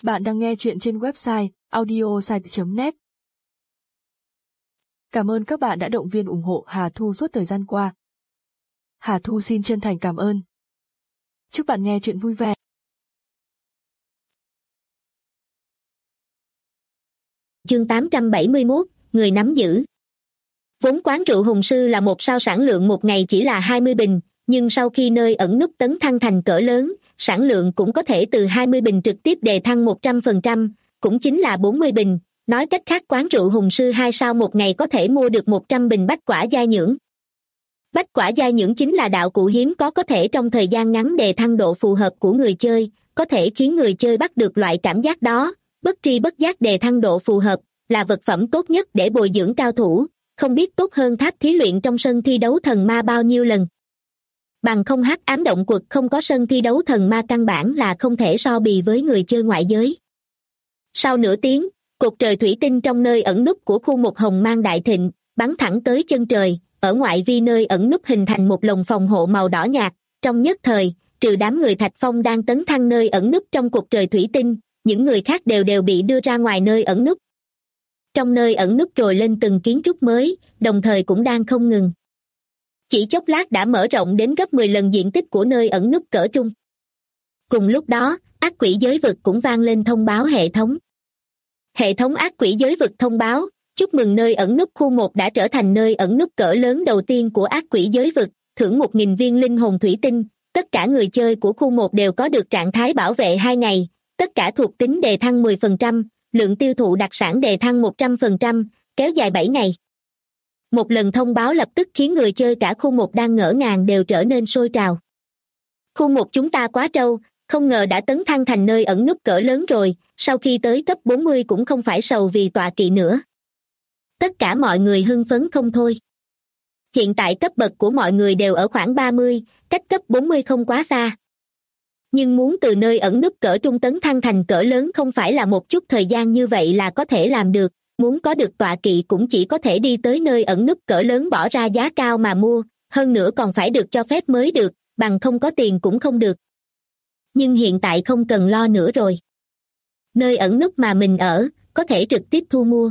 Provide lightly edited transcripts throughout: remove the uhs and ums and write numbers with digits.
Bạn đang nghe chuyện trên website audiosite.net. Cảm ơn các bạn đã động viên ủng hộ Hà Thu suốt thời gian qua. Hà Thu xin chân thành cảm ơn. Chúc bạn nghe chuyện vui vẻ. Chương 871, người nắm giữ. Vốn quán rượu Hùng Sư là một sao sản lượng một ngày chỉ là 20 bình, nhưng sau khi nơi ẩn núp tấn thăng thành cỡ lớn, sản lượng cũng có thể từ 20 bình trực tiếp đề thăng 100%, cũng chính là 40 bình. Nói cách khác, quán rượu Hùng Sư 2 sao một ngày có thể mua được 100 bình bách quả giai nhưỡng. Bách quả giai nhưỡng chính là đạo cụ hiếm có thể trong thời gian ngắn đề thăng độ phù hợp của người chơi, có thể khiến người chơi bắt được loại cảm giác đó, bất tri bất giác đề thăng độ phù hợp, là vật phẩm tốt nhất để bồi dưỡng cao thủ, không biết tốt hơn tháp thí luyện trong sân thi đấu thần ma bao nhiêu lần. Bằng không hắc ám động quật không có sân thi đấu thần ma căn bản là không thể so bì với người chơi ngoại giới. Sau nửa tiếng, cột trời thủy tinh trong nơi ẩn núp của khu một hồng mang đại thịnh, bắn thẳng tới chân trời, ở ngoại vi nơi ẩn núp hình thành một lồng phòng hộ màu đỏ nhạt, trong nhất thời, trừ đám người Thạch Phong đang tấn thăng nơi ẩn núp trong cột trời thủy tinh, những người khác đều bị đưa ra ngoài nơi ẩn núp. Trong nơi ẩn núp trồi lên từng kiến trúc mới, đồng thời cũng đang không ngừng. Chỉ chốc lát đã mở rộng đến gấp 10 lần diện tích của nơi ẩn núp cỡ trung. Cùng lúc đó, ác quỷ giới vực cũng vang lên thông báo hệ thống. Hệ thống ác quỷ giới vực thông báo, chúc mừng nơi ẩn núp khu 1 đã trở thành nơi ẩn núp cỡ lớn đầu tiên của ác quỷ giới vực, thưởng 1.000 viên linh hồn thủy tinh. Tất cả người chơi của khu 1 đều có được trạng thái bảo vệ 2 ngày, tất cả thuộc tính đề thăng 10%, lượng tiêu thụ đặc sản đề thăng 100%, kéo dài 7 ngày. Một lần thông báo lập tức khiến người chơi cả khu 1 đang ngỡ ngàng đều trở nên sôi trào. Khu 1 chúng ta quá trâu, không ngờ đã tấn thăng thành nơi ẩn núp cỡ lớn rồi, sau khi tới cấp 40 cũng không phải sầu vì tọa kỵ nữa. Tất cả mọi người hưng phấn không thôi. Hiện tại cấp bậc của mọi người đều ở khoảng 30, cách cấp 40 không quá xa. Nhưng muốn từ nơi ẩn núp cỡ trung tấn thăng thành cỡ lớn không phải là một chút thời gian như vậy là có thể làm được. Muốn có được tọa kỵ cũng chỉ có thể đi tới nơi ẩn núp cỡ lớn bỏ ra giá cao mà mua, hơn nữa còn phải được cho phép mới được, bằng không có tiền cũng không được. Nhưng hiện tại không cần lo nữa rồi. Nơi ẩn núp mà mình ở, có thể trực tiếp thu mua.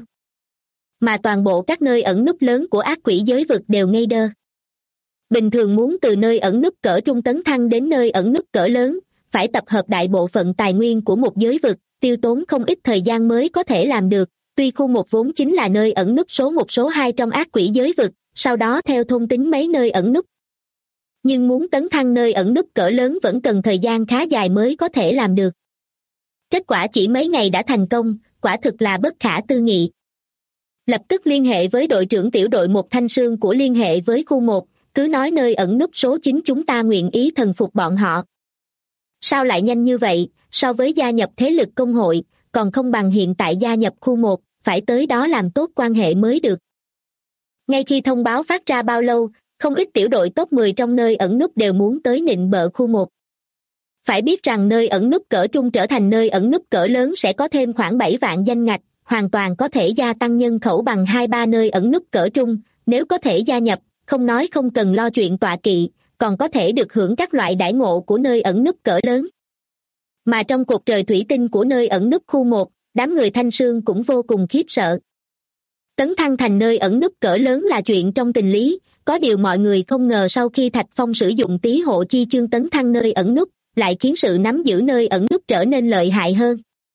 Mà toàn bộ các nơi ẩn núp lớn của ác quỷ giới vực đều ngây đơ. Bình thường muốn từ nơi ẩn núp cỡ trung tấn thăng đến nơi ẩn núp cỡ lớn, phải tập hợp đại bộ phận tài nguyên của một giới vực, tiêu tốn không ít thời gian mới có thể làm được. Tuy khu 1 vốn chính là nơi ẩn núp số 1 số 2 trong ác quỷ giới vực, sau đó theo thôn tính mấy nơi ẩn núp. Nhưng muốn tấn thăng nơi ẩn núp cỡ lớn vẫn cần thời gian khá dài mới có thể làm được. Kết quả chỉ mấy ngày đã thành công, quả thực là bất khả tư nghị. Lập tức liên hệ với đội trưởng tiểu đội một Thanh Sương của liên hệ với khu 1, cứ nói nơi ẩn núp số 9 chúng ta nguyện ý thần phục bọn họ. Sao lại nhanh như vậy, so với gia nhập thế lực công hội, còn không bằng hiện tại gia nhập khu 1, phải tới đó làm tốt quan hệ mới được. Ngay khi thông báo phát ra bao lâu, không ít tiểu đội top 10 trong nơi ẩn núp đều muốn tới nịnh bợ khu 1. Phải biết rằng nơi ẩn núp cỡ trung trở thành nơi ẩn núp cỡ lớn sẽ có thêm khoảng 7 vạn danh ngạch, hoàn toàn có thể gia tăng nhân khẩu bằng 2-3 nơi ẩn núp cỡ trung, nếu có thể gia nhập, không nói không cần lo chuyện tọa kỵ, còn có thể được hưởng các loại đãi ngộ của nơi ẩn núp cỡ lớn. Mà trong cột trời thủy tinh của nơi ẩn núp khu 1, đám người Thanh Sương cũng vô cùng khiếp sợ. Tấn thăng thành nơi ẩn núp cỡ lớn là chuyện trong tình lý, có điều mọi người không ngờ sau khi Thạch Phong sử dụng tí hộ chi chương tấn thăng nơi ẩn núp, lại khiến sự nắm giữ nơi ẩn núp trở nên lợi hại hơn.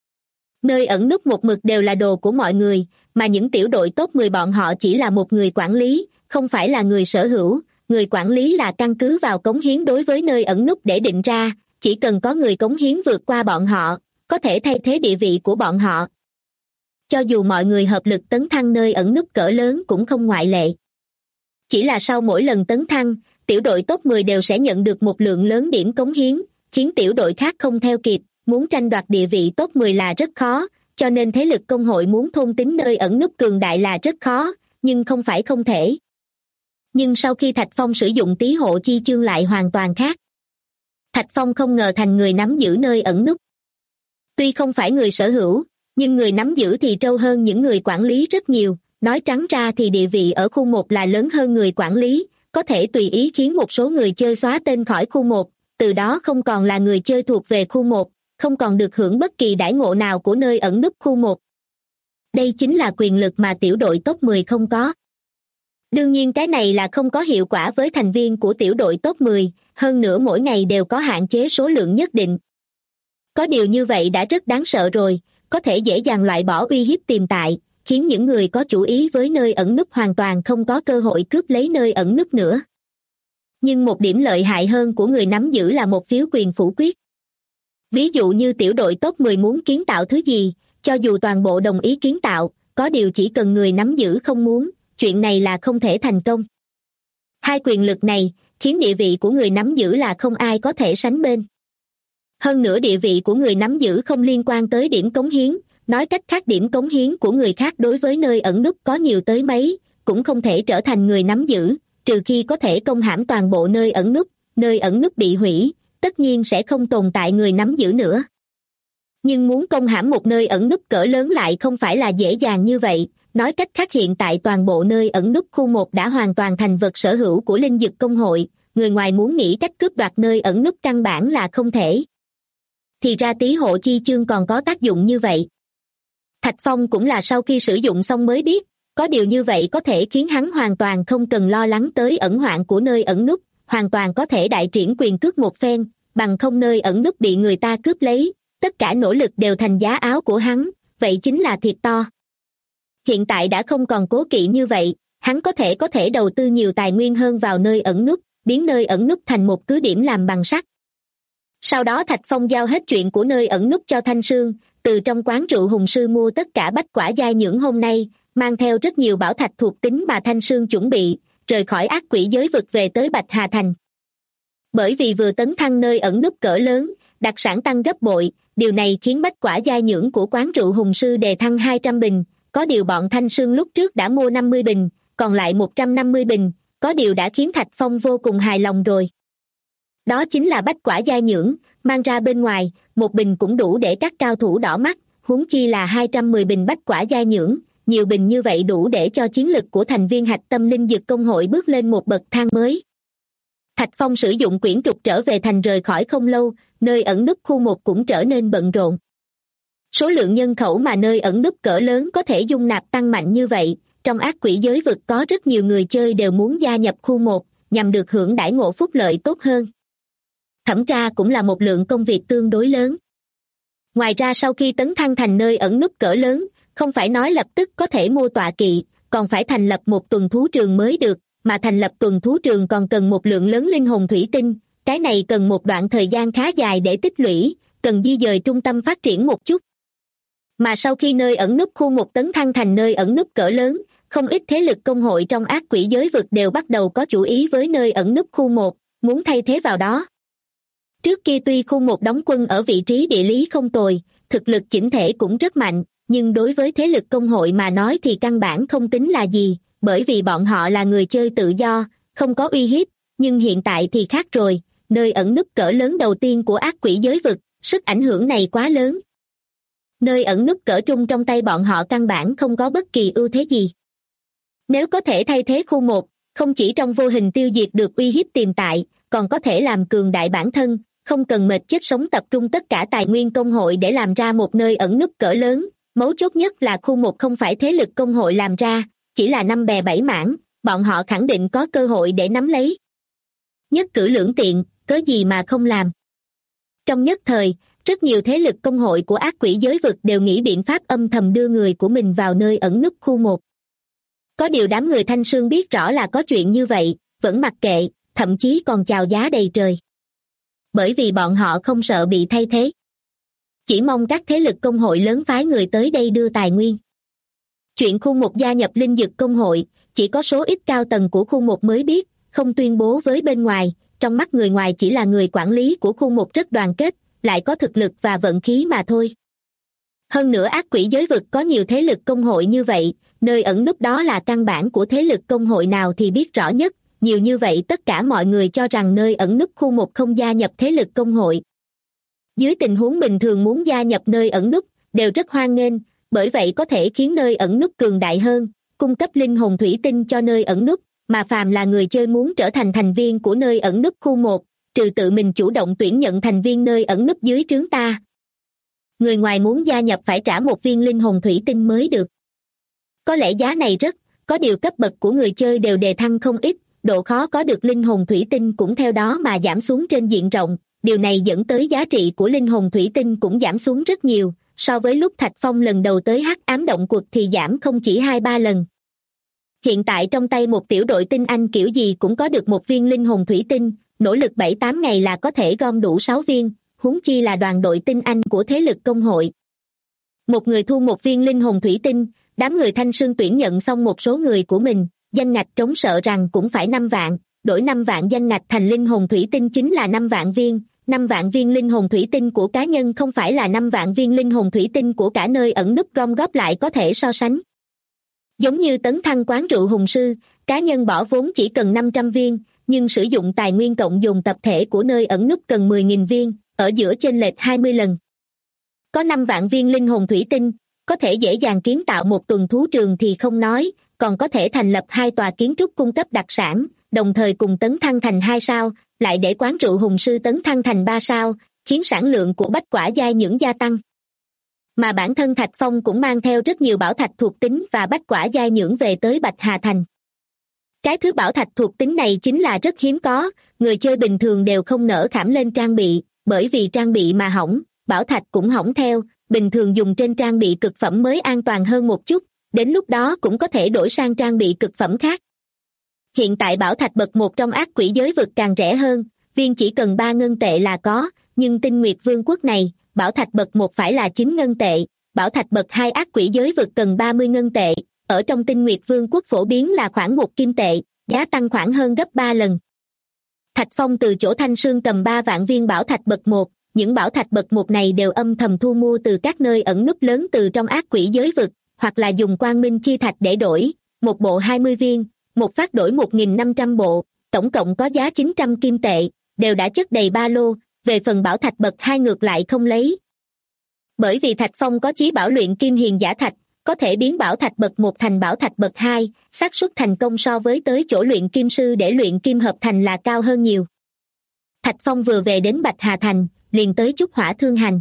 Nơi ẩn núp một mực đều là đồ của mọi người, mà những tiểu đội top 10 bọn họ chỉ là một người quản lý, không phải là người sở hữu, người quản lý là căn cứ vào cống hiến đối với nơi ẩn núp để định ra, chỉ cần có người cống hiến vượt qua bọn họ, có thể thay thế địa vị của bọn họ. Cho dù mọi người hợp lực tấn thăng nơi ẩn núp cỡ lớn cũng không ngoại lệ. Chỉ là sau mỗi lần tấn thăng, tiểu đội top 10 đều sẽ nhận được một lượng lớn điểm cống hiến, khiến tiểu đội khác không theo kịp, muốn tranh đoạt địa vị top 10 là rất khó, cho nên thế lực công hội muốn thôn tính nơi ẩn núp cường đại là rất khó, nhưng không phải không thể. Nhưng sau khi Thạch Phong sử dụng tí hộ chi chương lại hoàn toàn khác. Thạch Phong không ngờ thành người nắm giữ nơi ẩn núp. Tuy không phải người sở hữu, nhưng người nắm giữ thì trâu hơn những người quản lý rất nhiều, nói trắng ra thì địa vị ở khu 1 là lớn hơn người quản lý, có thể tùy ý khiến một số người chơi xóa tên khỏi khu 1, từ đó không còn là người chơi thuộc về khu 1, không còn được hưởng bất kỳ đãi ngộ nào của nơi ẩn núp khu 1. Đây chính là quyền lực mà tiểu đội top 10 không có. Đương nhiên cái này là không có hiệu quả với thành viên của tiểu đội top 10, hơn nữa mỗi ngày đều có hạn chế số lượng nhất định. Có điều như vậy đã rất đáng sợ rồi, có thể dễ dàng loại bỏ uy hiếp tiềm tại, khiến những người có chủ ý với nơi ẩn núp hoàn toàn không có cơ hội cướp lấy nơi ẩn núp nữa. Nhưng một điểm lợi hại hơn của người nắm giữ là một phiếu quyền phủ quyết. Ví dụ như tiểu đội top 10 muốn kiến tạo thứ gì, cho dù toàn bộ đồng ý kiến tạo, có điều chỉ cần người nắm giữ không muốn, chuyện này là không thể thành công. Hai quyền lực này khiến địa vị của người nắm giữ là không ai có thể sánh bên. Hơn nữa địa vị của người nắm giữ không liên quan tới điểm cống hiến, nói cách khác điểm cống hiến của người khác đối với nơi ẩn núp có nhiều tới mấy, cũng không thể trở thành người nắm giữ, trừ khi có thể công hãm toàn bộ nơi ẩn núp bị hủy, tất nhiên sẽ không tồn tại người nắm giữ nữa. Nhưng muốn công hãm một nơi ẩn núp cỡ lớn lại không phải là dễ dàng như vậy, nói cách khác hiện tại toàn bộ nơi ẩn núp khu 1 đã hoàn toàn thành vật sở hữu của Linh Dực Công hội, người ngoài muốn nghĩ cách cướp đoạt nơi ẩn núp căn bản là không thể. Thì ra tí hộ chi chương còn có tác dụng như vậy. Thạch Phong cũng là sau khi sử dụng xong mới biết, có điều như vậy có thể khiến hắn hoàn toàn không cần lo lắng tới ẩn hoạn của nơi ẩn núp, hoàn toàn có thể đại triển quyền cước một phen, bằng không nơi ẩn núp bị người ta cướp lấy, tất cả nỗ lực đều thành giá áo của hắn, vậy chính là thiệt to. Hiện tại đã không còn cố kỵ như vậy, hắn có thể đầu tư nhiều tài nguyên hơn vào nơi ẩn núp, biến nơi ẩn núp thành một cứ điểm làm bằng sắt. Sau đó Thạch Phong giao hết chuyện của nơi ẩn núp cho Thanh Sương, từ trong quán rượu Hùng Sư mua tất cả bách quả giai nhưỡng hôm nay, mang theo rất nhiều bảo thạch thuộc tính mà Thanh Sương chuẩn bị, rời khỏi ác quỷ giới vực về tới Bạch Hà Thành. Bởi vì vừa tấn thăng nơi ẩn núp cỡ lớn, đặc sản tăng gấp bội, điều này khiến bách quả giai nhưỡng của quán rượu Hùng Sư đề thăng 200 bình, có điều bọn Thanh Sương lúc trước đã mua 50 bình, còn lại 150 bình, có điều đã khiến Thạch Phong vô cùng hài lòng rồi. Đó chính là bách quả giai nhưỡng, mang ra bên ngoài, một bình cũng đủ để các cao thủ đỏ mắt, huống chi là 210 bình bách quả giai nhưỡng, nhiều bình như vậy đủ để cho chiến lực của thành viên hạch tâm Linh Dực Công hội bước lên một bậc thang mới. Thạch Phong sử dụng quyển trục trở về thành rời khỏi không lâu, nơi ẩn núp khu 1 cũng trở nên bận rộn. Số lượng nhân khẩu mà nơi ẩn núp cỡ lớn có thể dung nạp tăng mạnh như vậy, trong ác quỷ giới vực có rất nhiều người chơi đều muốn gia nhập khu 1, nhằm được hưởng đãi ngộ phúc lợi tốt hơn. Thẩm tra cũng là một lượng công việc tương đối lớn. Ngoài ra sau khi tấn thăng thành nơi ẩn núp cỡ lớn, không phải nói lập tức có thể mua tọa kỵ, còn phải thành lập một tuần thú trường mới được, mà thành lập tuần thú trường còn cần một lượng lớn linh hồn thủy tinh, cái này cần một đoạn thời gian khá dài để tích lũy, cần di dời trung tâm phát triển một chút. Mà sau khi nơi ẩn núp khu 1 tấn thăng thành nơi ẩn núp cỡ lớn, không ít thế lực công hội trong ác quỷ giới vực đều bắt đầu có chủ ý với nơi ẩn núp khu 1, muốn thay thế vào đó. Trước kia tuy khu 1 đóng quân ở vị trí địa lý không tồi, thực lực chỉnh thể cũng rất mạnh, nhưng đối với thế lực công hội mà nói thì căn bản không tính là gì, bởi vì bọn họ là người chơi tự do, không có uy hiếp, nhưng hiện tại thì khác rồi, nơi ẩn núp cỡ lớn đầu tiên của ác quỷ giới vực, sức ảnh hưởng này quá lớn. Nơi ẩn núp cỡ trung trong tay bọn họ căn bản không có bất kỳ ưu thế gì. Nếu có thể thay thế khu 1, không chỉ trong vô hình tiêu diệt được uy hiếp tiềm tại, còn có thể làm cường đại bản thân, không cần mệt chết sống tập trung tất cả tài nguyên công hội để làm ra một nơi ẩn núp cỡ lớn, mấu chốt nhất là khu 1 không phải thế lực công hội làm ra, chỉ là 5 bè 7 mảng, bọn họ khẳng định có cơ hội để nắm lấy. Nhất cử lưỡng tiện, cớ gì mà không làm. Trong nhất thời, rất nhiều thế lực công hội của ác quỷ giới vực đều nghĩ biện pháp âm thầm đưa người của mình vào nơi ẩn núp khu 1. Có điều đám người Thanh Sương biết rõ là có chuyện như vậy, vẫn mặc kệ, thậm chí còn chào giá đầy trời. Bởi vì bọn họ không sợ bị thay thế. Chỉ mong các thế lực công hội lớn phái người tới đây đưa tài nguyên. Chuyện khu 1 gia nhập Linh Dực Công hội, chỉ có số ít cao tầng của khu 1 mới biết, không tuyên bố với bên ngoài, trong mắt người ngoài chỉ là người quản lý của khu 1 rất đoàn kết, lại có thực lực và vận khí mà thôi. Hơn nữa ác quỷ giới vực có nhiều thế lực công hội như vậy, nơi ẩn núp đó là căn bản của thế lực công hội nào thì biết rõ nhất, nhiều như vậy tất cả mọi người cho rằng nơi ẩn núp khu 1 không gia nhập thế lực công hội. Dưới tình huống bình thường muốn gia nhập nơi ẩn núp, đều rất hoan nghênh, bởi vậy có thể khiến nơi ẩn núp cường đại hơn, cung cấp linh hồn thủy tinh cho nơi ẩn núp, mà phàm là người chơi muốn trở thành thành viên của nơi ẩn núp khu 1, trừ tự mình chủ động tuyển nhận thành viên nơi ẩn núp dưới trướng ta, Người ngoài muốn gia nhập phải trả một viên linh hồn thủy tinh mới được. Có lẽ giá này rất, có điều cấp bậc của người chơi đều đề thăng không ít, độ khó có được linh hồn thủy tinh cũng theo đó mà giảm xuống trên diện rộng, điều này dẫn tới giá trị của linh hồn thủy tinh cũng giảm xuống rất nhiều, so với lúc Thạch Phong lần đầu tới Hắc Ám Động Quật thì giảm không chỉ 2-3 lần. Hiện tại trong tay một tiểu đội tinh anh kiểu gì cũng có được một viên linh hồn thủy tinh, nỗ lực 7-8 ngày là có thể gom đủ 6 viên, huống chi là đoàn đội tinh anh của thế lực công hội. Một người thu một viên linh hồn thủy tinh, đám người Thanh Sương tuyển nhận xong một số người của mình, danh ngạch trống sợ rằng cũng phải 5 vạn, đổi 5 vạn danh ngạch thành linh hồn thủy tinh chính là 5 vạn viên, 5 vạn viên linh hồn thủy tinh của cá nhân không phải là 5 vạn viên linh hồn thủy tinh của cả nơi ẩn núp gom góp lại có thể so sánh. Giống như tấn thăng quán rượu hùng sư, cá nhân bỏ vốn chỉ cần 500 viên, nhưng sử dụng tài nguyên cộng dồn tập thể của nơi ẩn núp cần 10.000 viên, ở giữa chênh lệch 20 lần. Có 5 vạn viên linh hồn thủy tinh, có thể dễ dàng kiến tạo một tuần thú trường thì không nói, còn có thể thành lập 2 tòa kiến trúc cung cấp đặc sản, đồng thời cùng tấn thăng thành 2 sao, lại để quán rượu hùng sư tấn thăng thành 3 sao, khiến sản lượng của bách quả giai nhưỡng gia tăng. Mà bản thân Thạch Phong cũng mang theo rất nhiều bảo thạch thuộc tính và bách quả giai nhưỡng về tới Bạch Hà Thành. Cái thứ bảo thạch thuộc tính này chính là rất hiếm có, người chơi bình thường đều không nỡ khảm lên trang bị, bởi vì trang bị mà hỏng, bảo thạch cũng hỏng theo, bình thường dùng trên trang bị cực phẩm mới an toàn hơn một chút, đến lúc đó cũng có thể đổi sang trang bị cực phẩm khác. Hiện tại bảo thạch bậc 1 trong ác quỷ giới vực càng rẻ hơn, viên chỉ cần 3 ngân tệ là có, nhưng Tinh Nguyệt Vương quốc này, bảo thạch bậc 1 phải là 9 ngân tệ, bảo thạch bậc 2 ác quỷ giới vực cần 30 ngân tệ, ở trong Tinh Nguyệt Vương quốc phổ biến là khoảng 1 kim tệ, giá tăng khoảng hơn gấp 3 lần. Thạch Phong từ chỗ Thanh Sương cầm 3 vạn viên bảo thạch bậc 1, những bảo thạch bậc 1 này đều âm thầm thu mua từ các nơi ẩn núp lớn từ trong ác quỷ giới vực, hoặc là dùng quang minh chi thạch để đổi, một bộ 20 viên, một phát đổi 1.500 bộ, tổng cộng có giá 900 kim tệ, đều đã chất đầy ba lô, về phần bảo thạch bậc 2 ngược lại không lấy. Bởi vì Thạch Phong có chí bảo luyện kim hiền giả thạch, có thể biến bảo thạch bậc 1 thành bảo thạch bậc 2, xác suất thành công so với tới chỗ luyện kim sư để luyện kim hợp thành là cao hơn nhiều. Thạch Phong vừa về đến Bạch Hà Thành, liền tới Trúc Hỏa Thương Hành.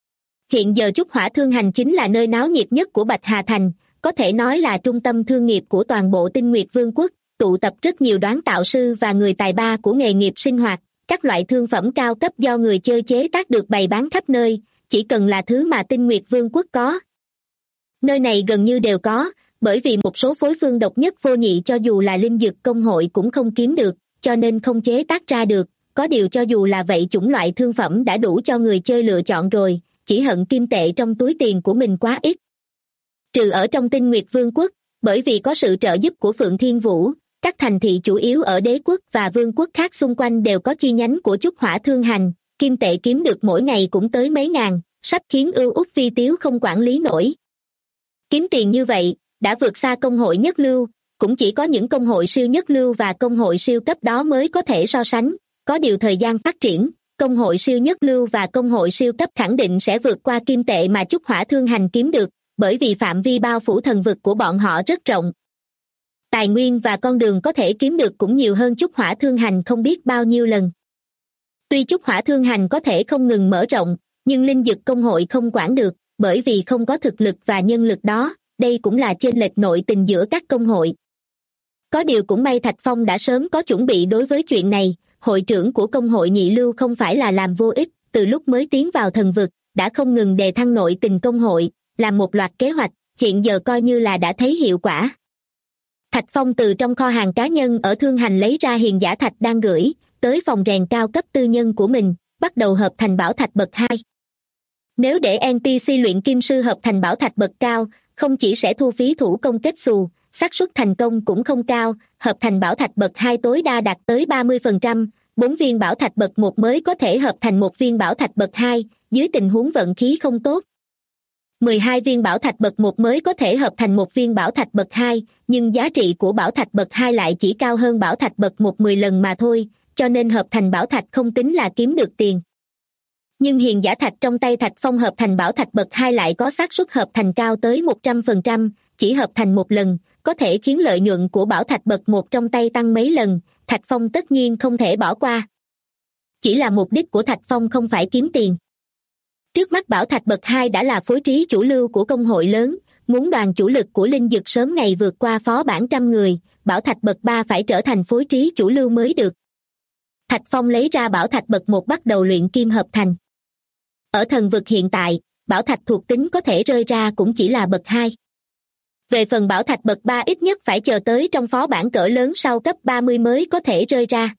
Hiện giờ Trúc Hỏa Thương Hành chính là nơi náo nhiệt nhất của Bạch Hà Thành, có thể nói là trung tâm thương nghiệp của toàn bộ Tinh Nguyệt Vương quốc, tụ tập rất nhiều đoán tạo sư và người tài ba của nghề nghiệp sinh hoạt, các loại thương phẩm cao cấp do người chơi chế tác được bày bán khắp nơi, chỉ cần là thứ mà Tinh Nguyệt Vương quốc có. Nơi này gần như đều có, bởi vì một số phối phương độc nhất vô nhị cho dù là linh dược công hội cũng không kiếm được, cho nên không chế tác ra được, có điều cho dù là vậy chủng loại thương phẩm đã đủ cho người chơi lựa chọn rồi, chỉ hận kim tệ trong túi tiền của mình quá ít. Trừ ở trong Tinh Nguyệt Vương quốc, bởi vì có sự trợ giúp của Phượng Thiên Vũ, các thành thị chủ yếu ở đế quốc và vương quốc khác xung quanh đều có chi nhánh của Trúc Hỏa Thương Hành, kim tệ kiếm được mỗi ngày cũng tới mấy ngàn, sắp khiến ưu út vi tiếu không quản lý nổi. Kiếm tiền như vậy, đã vượt xa công hội nhất lưu, cũng chỉ có những công hội siêu nhất lưu và công hội siêu cấp đó mới có thể so sánh, có điều thời gian phát triển, công hội siêu nhất lưu và công hội siêu cấp khẳng định sẽ vượt qua kim tệ mà Trúc Hỏa Thương Hành kiếm được, bởi vì phạm vi bao phủ thần vực của bọn họ rất rộng. Tài nguyên và con đường có thể kiếm được cũng nhiều hơn Trúc Hỏa Thương Hành không biết bao nhiêu lần. Tuy Trúc Hỏa Thương Hành có thể không ngừng mở rộng, nhưng linh dực công hội không quản được, bởi vì không có thực lực và nhân lực đó, đây cũng là chênh lệch nội tình giữa các công hội. Có điều cũng may Thạch Phong đã sớm có chuẩn bị đối với chuyện này, hội trưởng của công hội nhị lưu không phải là làm vô ích, từ lúc mới tiến vào thần vực, đã không ngừng đề thăng nội tình công hội, làm một loạt kế hoạch, hiện giờ coi như là đã thấy hiệu quả. Thạch Phong từ trong kho hàng cá nhân ở Thương Hành lấy ra hiền giả thạch đang gửi, tới phòng rèn cao cấp tư nhân của mình, bắt đầu hợp thành bảo thạch bậc 2. Nếu để NPC luyện kim sư hợp thành bảo thạch bậc cao, không chỉ sẽ thu phí thủ công kết xù, xác suất thành công cũng không cao, hợp thành bảo thạch bậc 2 tối đa đạt tới 30%, 4 viên bảo thạch bậc 1 mới có thể hợp thành một viên bảo thạch bậc 2, dưới tình huống vận khí không tốt. 12 viên bảo thạch bậc 1 mới có thể hợp thành một viên bảo thạch bậc 2, nhưng giá trị của bảo thạch bậc 2 lại chỉ cao hơn bảo thạch bậc 1 10 lần mà thôi, cho nên hợp thành bảo thạch không tính là kiếm được tiền. Nhưng hiền giả thạch trong tay Thạch Phong hợp thành bảo thạch bậc 2 lại có xác suất hợp thành cao tới 100%, chỉ hợp thành một lần, có thể khiến lợi nhuận của bảo thạch bậc 1 trong tay tăng mấy lần, Thạch Phong tất nhiên không thể bỏ qua. Chỉ là mục đích của Thạch Phong không phải kiếm tiền. Trước mắt bảo thạch bậc 2 đã là phối trí chủ lưu của công hội lớn, muốn đoàn chủ lực của linh dực sớm ngày vượt qua phó bản trăm người, bảo thạch bậc 3 phải trở thành phối trí chủ lưu mới được. Thạch Phong lấy ra bảo thạch bậc 1 bắt đầu luyện kim hợp thành. Ở thần vực hiện tại, bảo thạch thuộc tính có thể rơi ra cũng chỉ là bậc 2. Về phần bảo thạch bậc 3 ít nhất phải chờ tới trong phó bản cỡ lớn sau cấp 30 mới có thể rơi ra.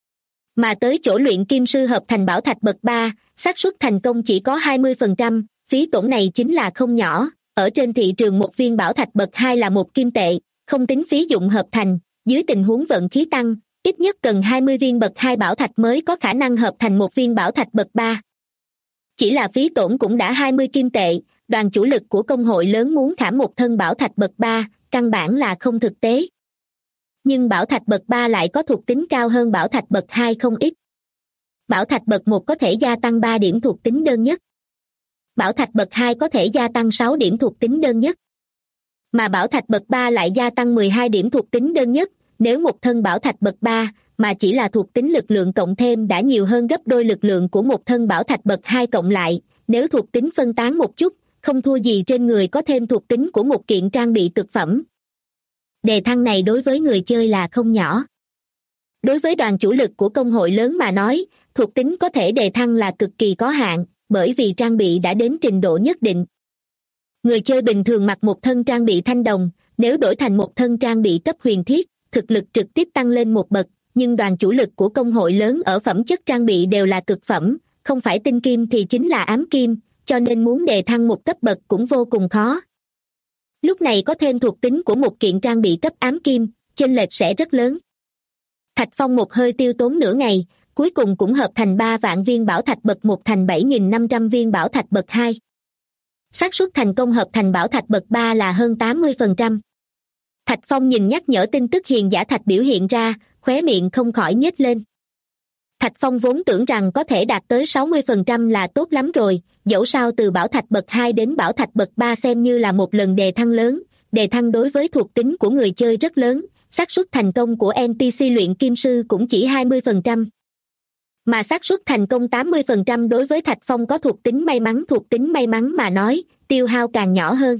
Mà tới chỗ luyện kim sư hợp thành bảo thạch bậc 3, xác suất thành công chỉ có 20%, phí tổn này chính là không nhỏ. Ở trên thị trường một viên bảo thạch bậc 2 là 1 kim tệ, không tính phí dụng hợp thành, dưới tình huống vận khí tăng, ít nhất cần 20 viên bậc 2 bảo thạch mới có khả năng hợp thành một viên bảo thạch bậc 3. Chỉ là phí tổn cũng đã 20 kim tệ, đoàn chủ lực của công hội lớn muốn khảm một thân bảo thạch bậc 3, căn bản là không thực tế. Nhưng bảo thạch bậc 3 lại có thuộc tính cao hơn bảo thạch bậc 2 không ít. Bảo thạch bậc 1 có thể gia tăng 3 điểm thuộc tính đơn nhất. Bảo thạch bậc 2 có thể gia tăng 6 điểm thuộc tính đơn nhất. Mà bảo thạch bậc 3 lại gia tăng 12 điểm thuộc tính đơn nhất, nếu một thân bảo thạch bậc 3 mà chỉ là thuộc tính lực lượng cộng thêm đã nhiều hơn gấp đôi lực lượng của một thân bảo thạch bậc 2 cộng lại, nếu thuộc tính phân tán một chút, không thua gì trên người có thêm thuộc tính của một kiện trang bị cực phẩm. Đề thăng này đối với người chơi là không nhỏ. Đối với đoàn chủ lực của công hội lớn mà nói, thuộc tính có thể đề thăng là cực kỳ có hạn, bởi vì trang bị đã đến trình độ nhất định. Người chơi bình thường mặc một thân trang bị thanh đồng, nếu đổi thành một thân trang bị cấp huyền thiết, thực lực trực tiếp tăng lên một bậc, nhưng đoàn chủ lực của công hội lớn ở phẩm chất trang bị đều là cực phẩm, không phải tinh kim thì chính là ám kim, cho nên muốn đề thăng một cấp bậc cũng vô cùng khó. Lúc này có thêm thuộc tính của một kiện trang bị cấp ám kim, chênh lệch sẽ rất lớn. Thạch Phong một hơi tiêu tốn nửa ngày, cuối cùng cũng hợp thành 3 vạn viên bảo thạch bậc 1 thành 7.500 viên bảo thạch bậc 2. Xác suất thành công hợp thành bảo thạch bậc 3 là hơn 80%. Thạch Phong nhìn nhắc nhở tin tức hiền giả thạch biểu hiện ra, khóe miệng không khỏi nhếch lên. Thạch Phong vốn tưởng rằng có thể đạt tới 60% là tốt lắm rồi, dẫu sao từ bảo thạch bậc 2 đến bảo thạch bậc 3 xem như là một lần đề thăng lớn, đề thăng đối với thuộc tính của người chơi rất lớn, xác suất thành công của NPC luyện kim sư cũng chỉ 20%. Mà xác suất thành công 80% đối với Thạch Phong có thuộc tính may mắn mà nói, tiêu hao càng nhỏ hơn.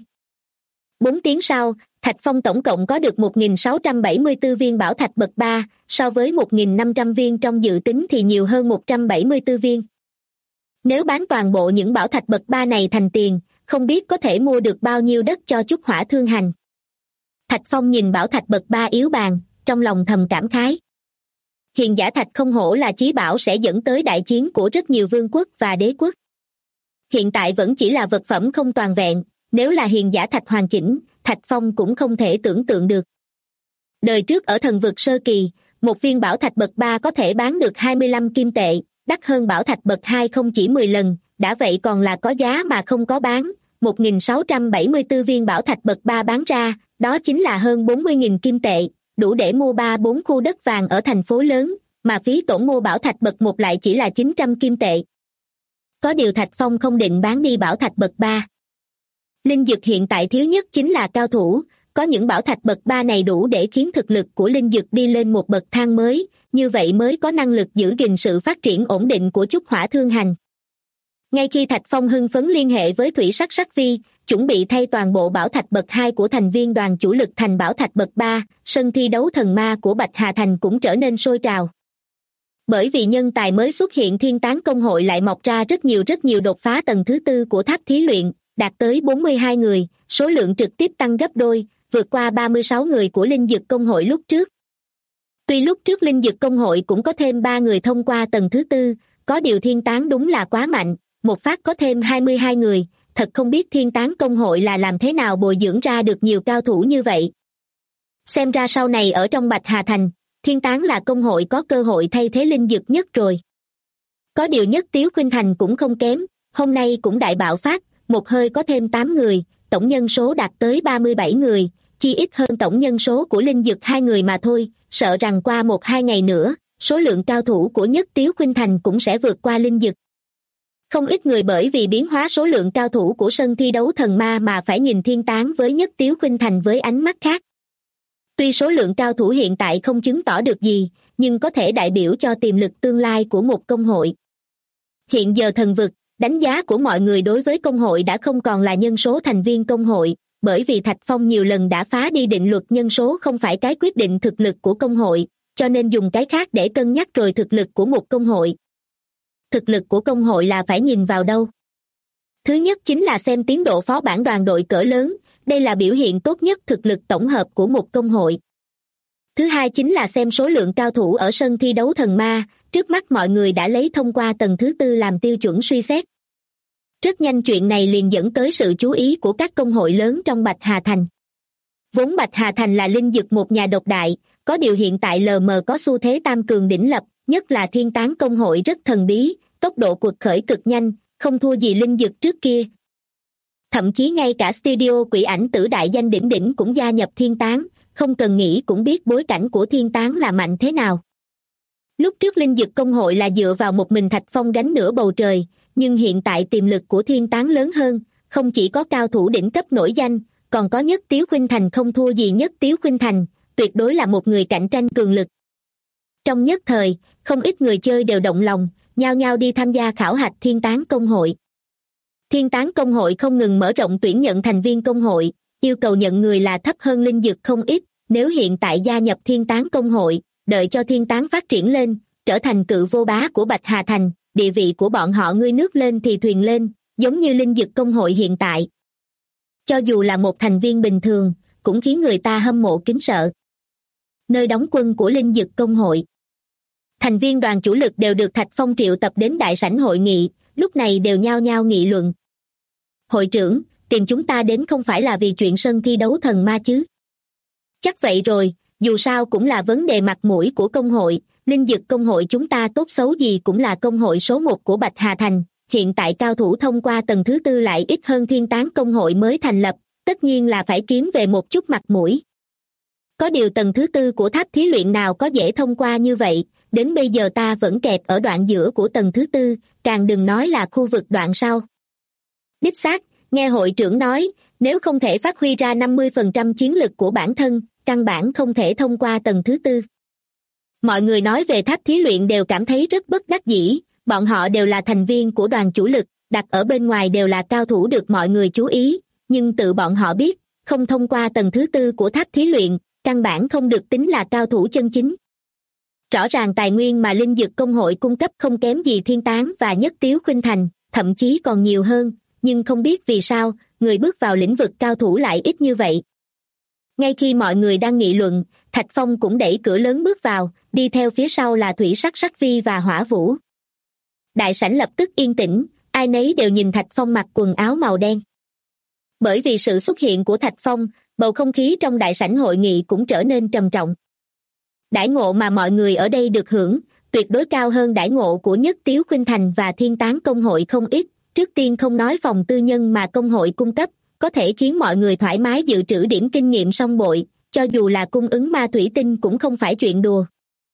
4 tiếng sau, Thạch Phong tổng cộng có được 1.674 viên bảo thạch bậc 3, so với 1.500 viên trong dự tính thì nhiều hơn 174 viên. Nếu bán toàn bộ những bảo thạch bậc 3 này thành tiền, không biết có thể mua được bao nhiêu đất cho chút hỏa thương hành. Thạch Phong nhìn bảo thạch bậc 3 yếu bàn, trong lòng thầm cảm khái. Hiền giả thạch không hổ là chí bảo sẽ dẫn tới đại chiến của rất nhiều vương quốc và đế quốc. Hiện tại vẫn chỉ là vật phẩm không toàn vẹn, nếu là hiền giả thạch hoàn chỉnh, Thạch Phong cũng không thể tưởng tượng được. Đời trước ở thần vực sơ kỳ, một viên bảo thạch bậc 3 có thể bán được 25 kim tệ, đắt hơn bảo thạch bậc 2 không chỉ 10 lần, đã vậy còn là có giá mà không có bán. 1.674 viên bảo thạch bậc 3 bán ra, đó chính là hơn 40.000 kim tệ, đủ để mua 3-4 khu đất vàng ở thành phố lớn, mà phí tổn mua bảo thạch bậc 1 lại chỉ là 900 kim tệ. Có điều Thạch Phong không định bán đi bảo thạch bậc 3. Linh dực hiện tại thiếu nhất chính là cao thủ, có những bảo thạch bậc 3 này đủ để khiến thực lực của linh dực đi lên một bậc thang mới, như vậy mới có năng lực giữ gìn sự phát triển ổn định của trúc hỏa thương hành. Ngay khi Thạch Phong hưng phấn liên hệ với thủy sắc sắc vi, chuẩn bị thay toàn bộ bảo thạch bậc 2 của thành viên đoàn chủ lực thành bảo thạch bậc 3, sân thi đấu thần ma của Bạch Hà Thành cũng trở nên sôi trào. Bởi vì nhân tài mới xuất hiện thiên tán công hội lại mọc ra rất nhiều đột phá tầng thứ 4 của tháp thí luyện, đạt tới 42 người, số lượng trực tiếp tăng gấp đôi, vượt qua 36 người của linh dực công hội lúc trước. Tuy lúc trước linh dực công hội cũng có thêm 3 người thông qua tầng thứ 4, có điều thiên tán đúng là quá mạnh, một phát có thêm 22 người, thật không biết thiên tán công hội là làm thế nào bồi dưỡng ra được nhiều cao thủ như vậy. Xem ra sau này ở trong Bạch Hà Thành, thiên tán là công hội có cơ hội thay thế linh dực nhất rồi. Có điều Nhất Tiếu Khuynh Thành cũng không kém, hôm nay cũng đại bạo phát, một hơi có thêm 8 người, tổng nhân số đạt tới 37 người, chỉ ít hơn tổng nhân số của linh dực 2 người mà thôi, sợ rằng qua 1-2 ngày nữa, số lượng cao thủ của Nhất Tiếu Khuynh Thành cũng sẽ vượt qua linh dực. Không ít người bởi vì biến hóa số lượng cao thủ của sân thi đấu thần ma mà phải nhìn thiên tán với Nhất Tiếu Khuynh Thành với ánh mắt khác. Tuy số lượng cao thủ hiện tại không chứng tỏ được gì, nhưng có thể đại biểu cho tiềm lực tương lai của một công hội. Hiện giờ thần vực, Đánh giá của mọi người đối với công hội đã không còn là nhân số thành viên công hội, bởi vì Thạch Phong nhiều lần đã phá đi định luật nhân số không phải cái quyết định thực lực của công hội, cho nên dùng cái khác để cân nhắc rồi thực lực của một công hội. Thực lực của công hội là phải nhìn vào đâu? Thứ nhất chính là xem tiến độ phó bản đoàn đội cỡ lớn, đây là biểu hiện tốt nhất thực lực tổng hợp của một công hội. Thứ hai chính là xem số lượng cao thủ ở sân thi đấu thần ma, trước mắt mọi người đã lấy thông qua tầng thứ tư làm tiêu chuẩn suy xét. Rất nhanh chuyện này liền dẫn tới sự chú ý của các công hội lớn trong Bạch Hà Thành. Vốn Bạch Hà Thành là linh dực một nhà độc đại, có điều hiện tại LM có xu thế tam cường đỉnh lập, nhất là Thiên Tán công hội rất thần bí, tốc độ cuộc khởi cực nhanh, không thua gì linh dực trước kia. Thậm chí ngay cả studio quỷ ảnh tử đại danh đỉnh đỉnh cũng gia nhập Thiên Tán, không cần nghĩ cũng biết bối cảnh của Thiên Tán là mạnh thế nào. Lúc trước linh dực công hội là dựa vào một mình Thạch Phong gánh nửa bầu trời, nhưng hiện tại tiềm lực của Thiên Tán lớn hơn, không chỉ có cao thủ đỉnh cấp nổi danh, còn có Nhất Tiếu Khuynh Thành không thua gì Nhất Tiếu Khuynh Thành, tuyệt đối là một người cạnh tranh cường lực. Trong nhất thời, không ít người chơi đều động lòng, nhao nhao đi tham gia khảo hạch Thiên Tán công hội. Thiên Tán công hội không ngừng mở rộng tuyển nhận thành viên công hội, yêu cầu nhận người là thấp hơn linh dực không ít, nếu hiện tại gia nhập Thiên Tán công hội, đợi cho Thiên Tán phát triển lên, trở thành cự vô bá của Bạch Hà Thành, địa vị của bọn họ ngươi nước lên thì thuyền lên, giống như linh dực công hội hiện tại. Cho dù là một thành viên bình thường, cũng khiến người ta hâm mộ kính sợ. Nơi đóng quân của linh dực công hội. Thành viên đoàn chủ lực đều được Thạch Phong triệu tập đến đại sảnh hội nghị, lúc này đều nhao nhao nghị luận. Hội trưởng, tìm chúng ta đến không phải là vì chuyện sân thi đấu thần ma chứ? Chắc vậy rồi, dù sao cũng là vấn đề mặt mũi của công hội, linh dực công hội chúng ta tốt xấu gì cũng là công hội số 1 của Bạch Hà Thành, hiện tại cao thủ thông qua tầng thứ tư lại ít hơn Thiên Tán công hội mới thành lập, tất nhiên là phải kiếm về một chút mặt mũi. Có điều tầng thứ tư của tháp thí luyện nào có dễ thông qua như vậy, đến bây giờ ta vẫn kẹt ở đoạn giữa của tầng thứ tư, càng đừng nói là khu vực đoạn sau. Đích xác, nghe hội trưởng nói, nếu không thể phát huy ra 50% chiến lực của bản thân, căn bản không thể thông qua tầng thứ tư. Mọi người nói về tháp thí luyện đều cảm thấy rất bất đắc dĩ, bọn họ đều là thành viên của đoàn chủ lực, đặt ở bên ngoài đều là cao thủ được mọi người chú ý, nhưng tự bọn họ biết, không thông qua tầng thứ tư của tháp thí luyện, căn bản không được tính là cao thủ chân chính. Rõ ràng tài nguyên mà linh dực công hội cung cấp không kém gì Thiên Tán và Nhất Tiếu Khuynh Thành, thậm chí còn nhiều hơn, nhưng không biết vì sao, người bước vào lĩnh vực cao thủ lại ít như vậy. Ngay khi mọi người đang nghị luận, Thạch Phong cũng đẩy cửa lớn bước vào, đi theo phía sau là Thủy Sắc Sắc Vi và Hỏa Vũ. Đại sảnh lập tức yên tĩnh, ai nấy đều nhìn Thạch Phong mặc quần áo màu đen. Bởi vì sự xuất hiện của Thạch Phong, bầu không khí trong đại sảnh hội nghị cũng trở nên trầm trọng. Đãi ngộ mà mọi người ở đây được hưởng, tuyệt đối cao hơn đãi ngộ của Nhất Tiếu Khuynh Thành và Thiên Tán công hội không ít. Trước tiên không nói phòng tư nhân mà công hội cung cấp, có thể khiến mọi người thoải mái dự trữ điểm kinh nghiệm song bội, cho dù là cung ứng ma thủy tinh cũng không phải chuyện đùa.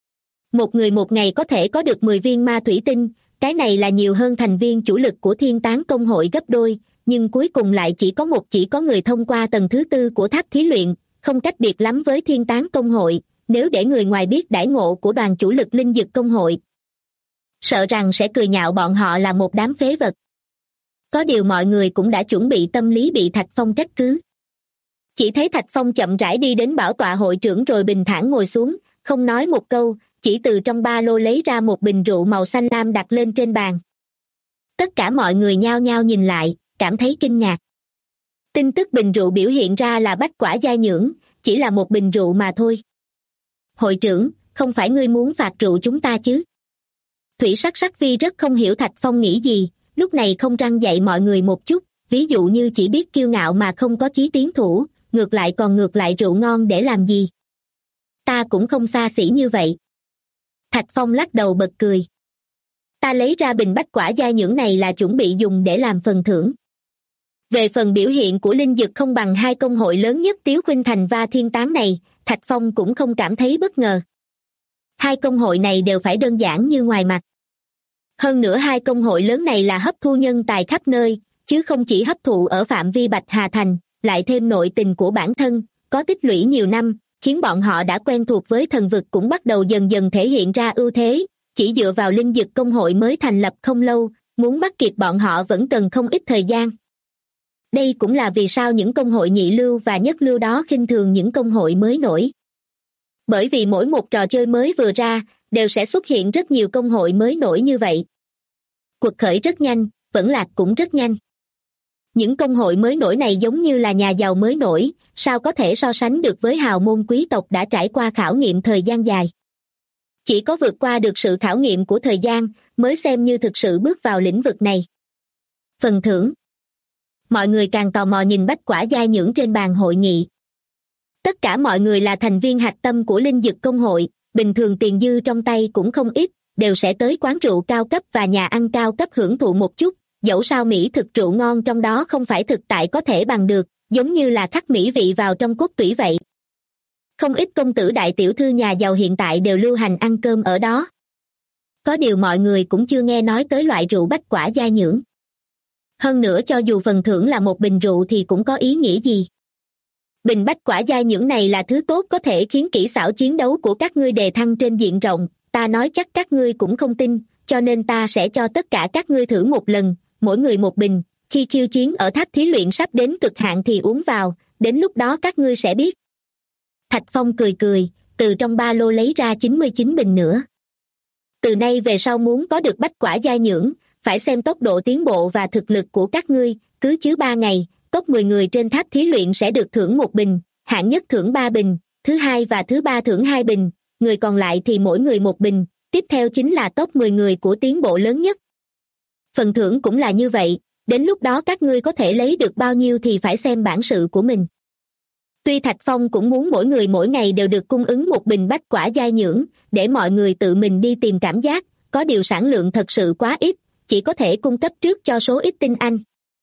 Một người một ngày có thể có được 10 viên ma thủy tinh, cái này là nhiều hơn thành viên chủ lực của Thiên Tán công hội gấp đôi, nhưng cuối cùng lại chỉ có người thông qua tầng thứ tư của tháp thí luyện, không cách biệt lắm với Thiên Tán công hội, nếu để người ngoài biết đãi ngộ của đoàn chủ lực linh dực công hội. Sợ rằng sẽ cười nhạo bọn họ là một đám phế vật. Có điều mọi người cũng đã chuẩn bị tâm lý bị Thạch Phong trách cứ. Chỉ thấy Thạch Phong chậm rãi đi đến bảo tọa hội trưởng rồi bình thản ngồi xuống, không nói một câu, chỉ từ trong ba lô lấy ra một bình rượu màu xanh lam đặt lên trên bàn. Tất cả mọi người nhao nhao nhìn lại, cảm thấy kinh ngạc. Tin tức bình rượu biểu hiện ra là bách quả giai nhưỡng, chỉ là một bình rượu mà thôi. Hội trưởng, không phải ngươi muốn phạt rượu chúng ta chứ? Thủy Sắc Sắc Vi rất không hiểu Thạch Phong nghĩ gì, lúc này không răn dạy mọi người một chút, ví dụ như chỉ biết kiêu ngạo mà không có chí tiến thủ, ngược lại rượu ngon để làm gì? Ta cũng không xa xỉ như vậy. Thạch Phong lắc đầu bật cười. Ta lấy ra bình bách quả giai nhưỡng này là chuẩn bị dùng để làm phần thưởng. Về phần biểu hiện của linh dực không bằng hai công hội lớn nhất Tiếu Khuynh Thành và Thiên Tán này, Thạch Phong cũng không cảm thấy bất ngờ. Hai công hội này đều phải đơn giản như ngoài mặt. Hơn nữa hai công hội lớn này là hấp thu nhân tài khắp nơi, chứ không chỉ hấp thụ ở phạm vi Bạch Hà Thành, lại thêm nội tình của bản thân, có tích lũy nhiều năm, khiến bọn họ đã quen thuộc với thần vực cũng bắt đầu dần dần thể hiện ra ưu thế, chỉ dựa vào linh dực công hội mới thành lập không lâu, muốn bắt kịp bọn họ vẫn cần không ít thời gian. Đây cũng là vì sao những công hội nhị lưu và nhất lưu đó khinh thường những công hội mới nổi. Bởi vì mỗi một trò chơi mới vừa ra, đều sẽ xuất hiện rất nhiều công hội mới nổi như vậy. Quật khởi rất nhanh, vẫn lạc cũng rất nhanh. Những công hội mới nổi này giống như là nhà giàu mới nổi, sao có thể so sánh được với hào môn quý tộc đã trải qua khảo nghiệm thời gian dài. Chỉ có vượt qua được sự khảo nghiệm của thời gian, mới xem như thực sự bước vào lĩnh vực này. Phần thưởng. Mọi người càng tò mò nhìn bách quả giai nhưỡng trên bàn hội nghị. Tất cả mọi người là thành viên hạch tâm của linh dực công hội, bình thường tiền dư trong tay cũng không ít, đều sẽ tới quán rượu cao cấp và nhà ăn cao cấp hưởng thụ một chút, dẫu sao mỹ thực rượu ngon trong đó không phải thực tại có thể bằng được, giống như là khắc mỹ vị vào trong cốt tủy vậy. Không ít công tử đại tiểu thư nhà giàu hiện tại đều lưu hành ăn cơm ở đó. Có điều mọi người cũng chưa nghe nói tới loại rượu bách quả giai nhưỡng. Hơn nữa cho dù phần thưởng là một bình rượu thì cũng có ý nghĩa gì. Bình bách quả giai nhưỡng này là thứ tốt có thể khiến kỹ xảo chiến đấu của các ngươi đề thăng trên diện rộng, ta nói chắc các ngươi cũng không tin, cho nên ta sẽ cho tất cả các ngươi thử một lần, mỗi người một bình, khi khiêu chiến ở tháp thí luyện sắp đến cực hạn thì uống vào, đến lúc đó các ngươi sẽ biết. Thạch Phong cười cười, từ trong ba lô lấy ra 99 bình nữa. Từ nay về sau muốn có được bách quả giai nhưỡng, phải xem tốc độ tiến bộ và thực lực của các ngươi, cứ chứ 3 ngày, top 10 người trên tháp thí luyện sẽ được thưởng 1 bình, hạng nhất thưởng 3 bình, thứ hai và thứ ba thưởng 2 bình, người còn lại thì mỗi người 1 bình, tiếp theo chính là top 10 người của tiến bộ lớn nhất. Phần thưởng cũng là như vậy, đến lúc đó các ngươi có thể lấy được bao nhiêu thì phải xem bản sự của mình. Tuy Thạch Phong cũng muốn mỗi người mỗi ngày đều được cung ứng 1 bình bách quả giai nhưỡng, để mọi người tự mình đi tìm cảm giác, có điều sản lượng thật sự quá ít, chỉ có thể cung cấp trước cho số ít tinh anh.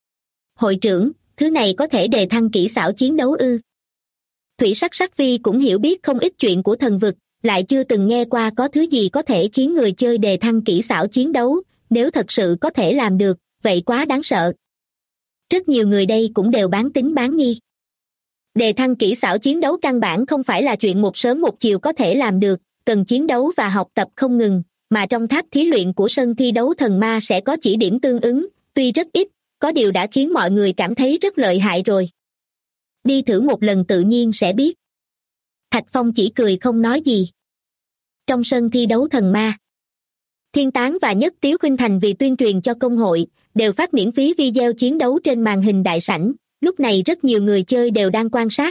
Hội trưởng, thứ này có thể đề thăng kỹ xảo chiến đấu ư? Thủy Sắc Sắc Vi cũng hiểu biết không ít chuyện của thần vực, lại chưa từng nghe qua có thứ gì có thể khiến người chơi đề thăng kỹ xảo chiến đấu, nếu thật sự có thể làm được, vậy quá đáng sợ. Rất nhiều người đây cũng đều bán tín bán nghi. Đề thăng kỹ xảo chiến đấu căn bản không phải là chuyện một sớm một chiều có thể làm được, cần chiến đấu và học tập không ngừng, mà trong tháp thí luyện của sân thi đấu thần ma sẽ có chỉ điểm tương ứng, tuy rất ít, có điều đã khiến mọi người cảm thấy rất lợi hại rồi. Đi thử một lần tự nhiên sẽ biết. Thạch Phong chỉ cười không nói gì. Trong sân thi đấu thần ma, Thiên Tán và Nhất Tiếu Khuynh Thành vì tuyên truyền cho công hội, đều phát miễn phí video chiến đấu trên màn hình đại sảnh, lúc này rất nhiều người chơi đều đang quan sát.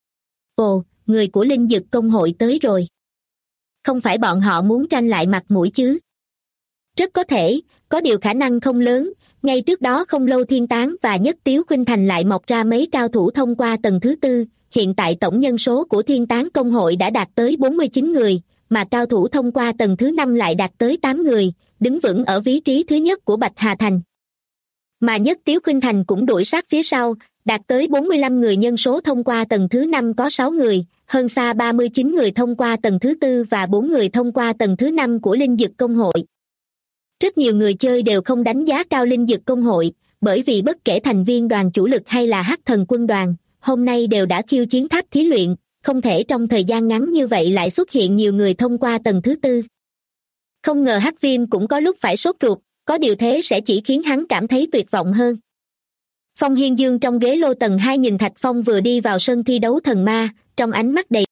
Ồ, người của linh dực công hội tới rồi. Không phải bọn họ muốn tranh lại mặt mũi chứ? Rất có thể, có điều khả năng không lớn, ngay trước đó không lâu Thiên Tán và Nhất Tiếu Khuynh Thành lại mọc ra mấy cao thủ thông qua tầng thứ 4, hiện tại tổng nhân số của Thiên Tán công hội đã đạt tới 49 người, mà cao thủ thông qua tầng thứ 5 lại đạt tới 8 người, đứng vững ở vị trí thứ nhất của Bạch Hà Thành. Mà Nhất Tiếu Khuynh Thành cũng đuổi sát phía sau, đạt tới 45 người, nhân số thông qua tầng thứ 5 có 6 người, hơn xa 39 người thông qua tầng thứ 4 và 4 người thông qua tầng thứ 5 của linh dực công hội. Rất nhiều người chơi đều không đánh giá cao linh dực công hội, bởi vì bất kể thành viên đoàn chủ lực hay là hắc thần quân đoàn, hôm nay đều đã khiêu chiến tháp thí luyện, không thể trong thời gian ngắn như vậy lại xuất hiện nhiều người thông qua tầng thứ 4. Không ngờ Hắc Viêm cũng có lúc phải sốt ruột, có điều thế sẽ chỉ khiến hắn cảm thấy tuyệt vọng hơn. Phong Hiên Dương trong ghế lô tầng 2 nhìn Thạch Phong vừa đi vào sân thi đấu thần ma, trong ánh mắt đầy.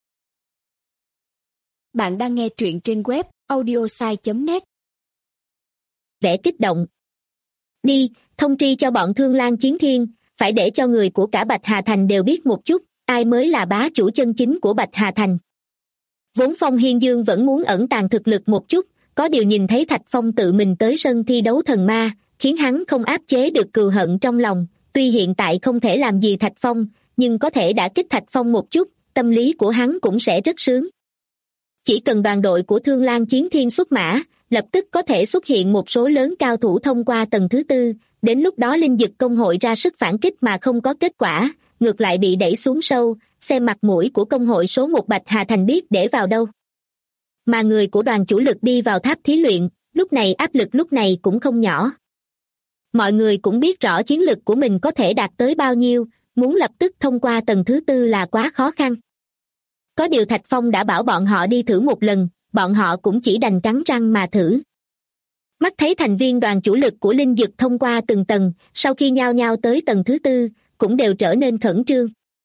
Bạn đang nghe truyện trên web audiosai.net. Vẻ kích động. Đi, thông tri cho bọn Thương Lang Chiến Thiên, phải để cho người của cả Bạch Hà Thành đều biết một chút, ai mới là bá chủ chân chính của Bạch Hà Thành. Vốn Phong Hiên Dương vẫn muốn ẩn tàng thực lực một chút, có điều nhìn thấy Thạch Phong tự mình tới sân thi đấu thần ma, khiến hắn không áp chế được cừu hận trong lòng, tuy hiện tại không thể làm gì Thạch Phong, nhưng có thể đã kích Thạch Phong một chút, tâm lý của hắn cũng sẽ rất sướng. Chỉ cần đoàn đội của Thương Lang Chiến Thiên xuất mã, lập tức có thể xuất hiện một số lớn cao thủ thông qua tầng thứ 4, đến lúc đó linh dực công hội ra sức phản kích mà không có kết quả, ngược lại bị đẩy xuống sâu, xem mặt mũi của công hội số 1 Bạch Hà Thành biết để vào đâu. Mà người của đoàn chủ lực đi vào tháp thí luyện, lúc này áp lực lúc này cũng không nhỏ. Mọi người cũng biết rõ chiến lực của mình có thể đạt tới bao nhiêu, muốn lập tức thông qua tầng thứ 4 là quá khó khăn. Có điều Thạch Phong đã bảo bọn họ đi thử một lần, bọn họ cũng chỉ đành cắn răng mà thử. Mắt thấy thành viên đoàn chủ lực của linh dực thông qua từng tầng, sau khi nhao nhao tới tầng thứ tư, cũng đều trở nên khẩn trương.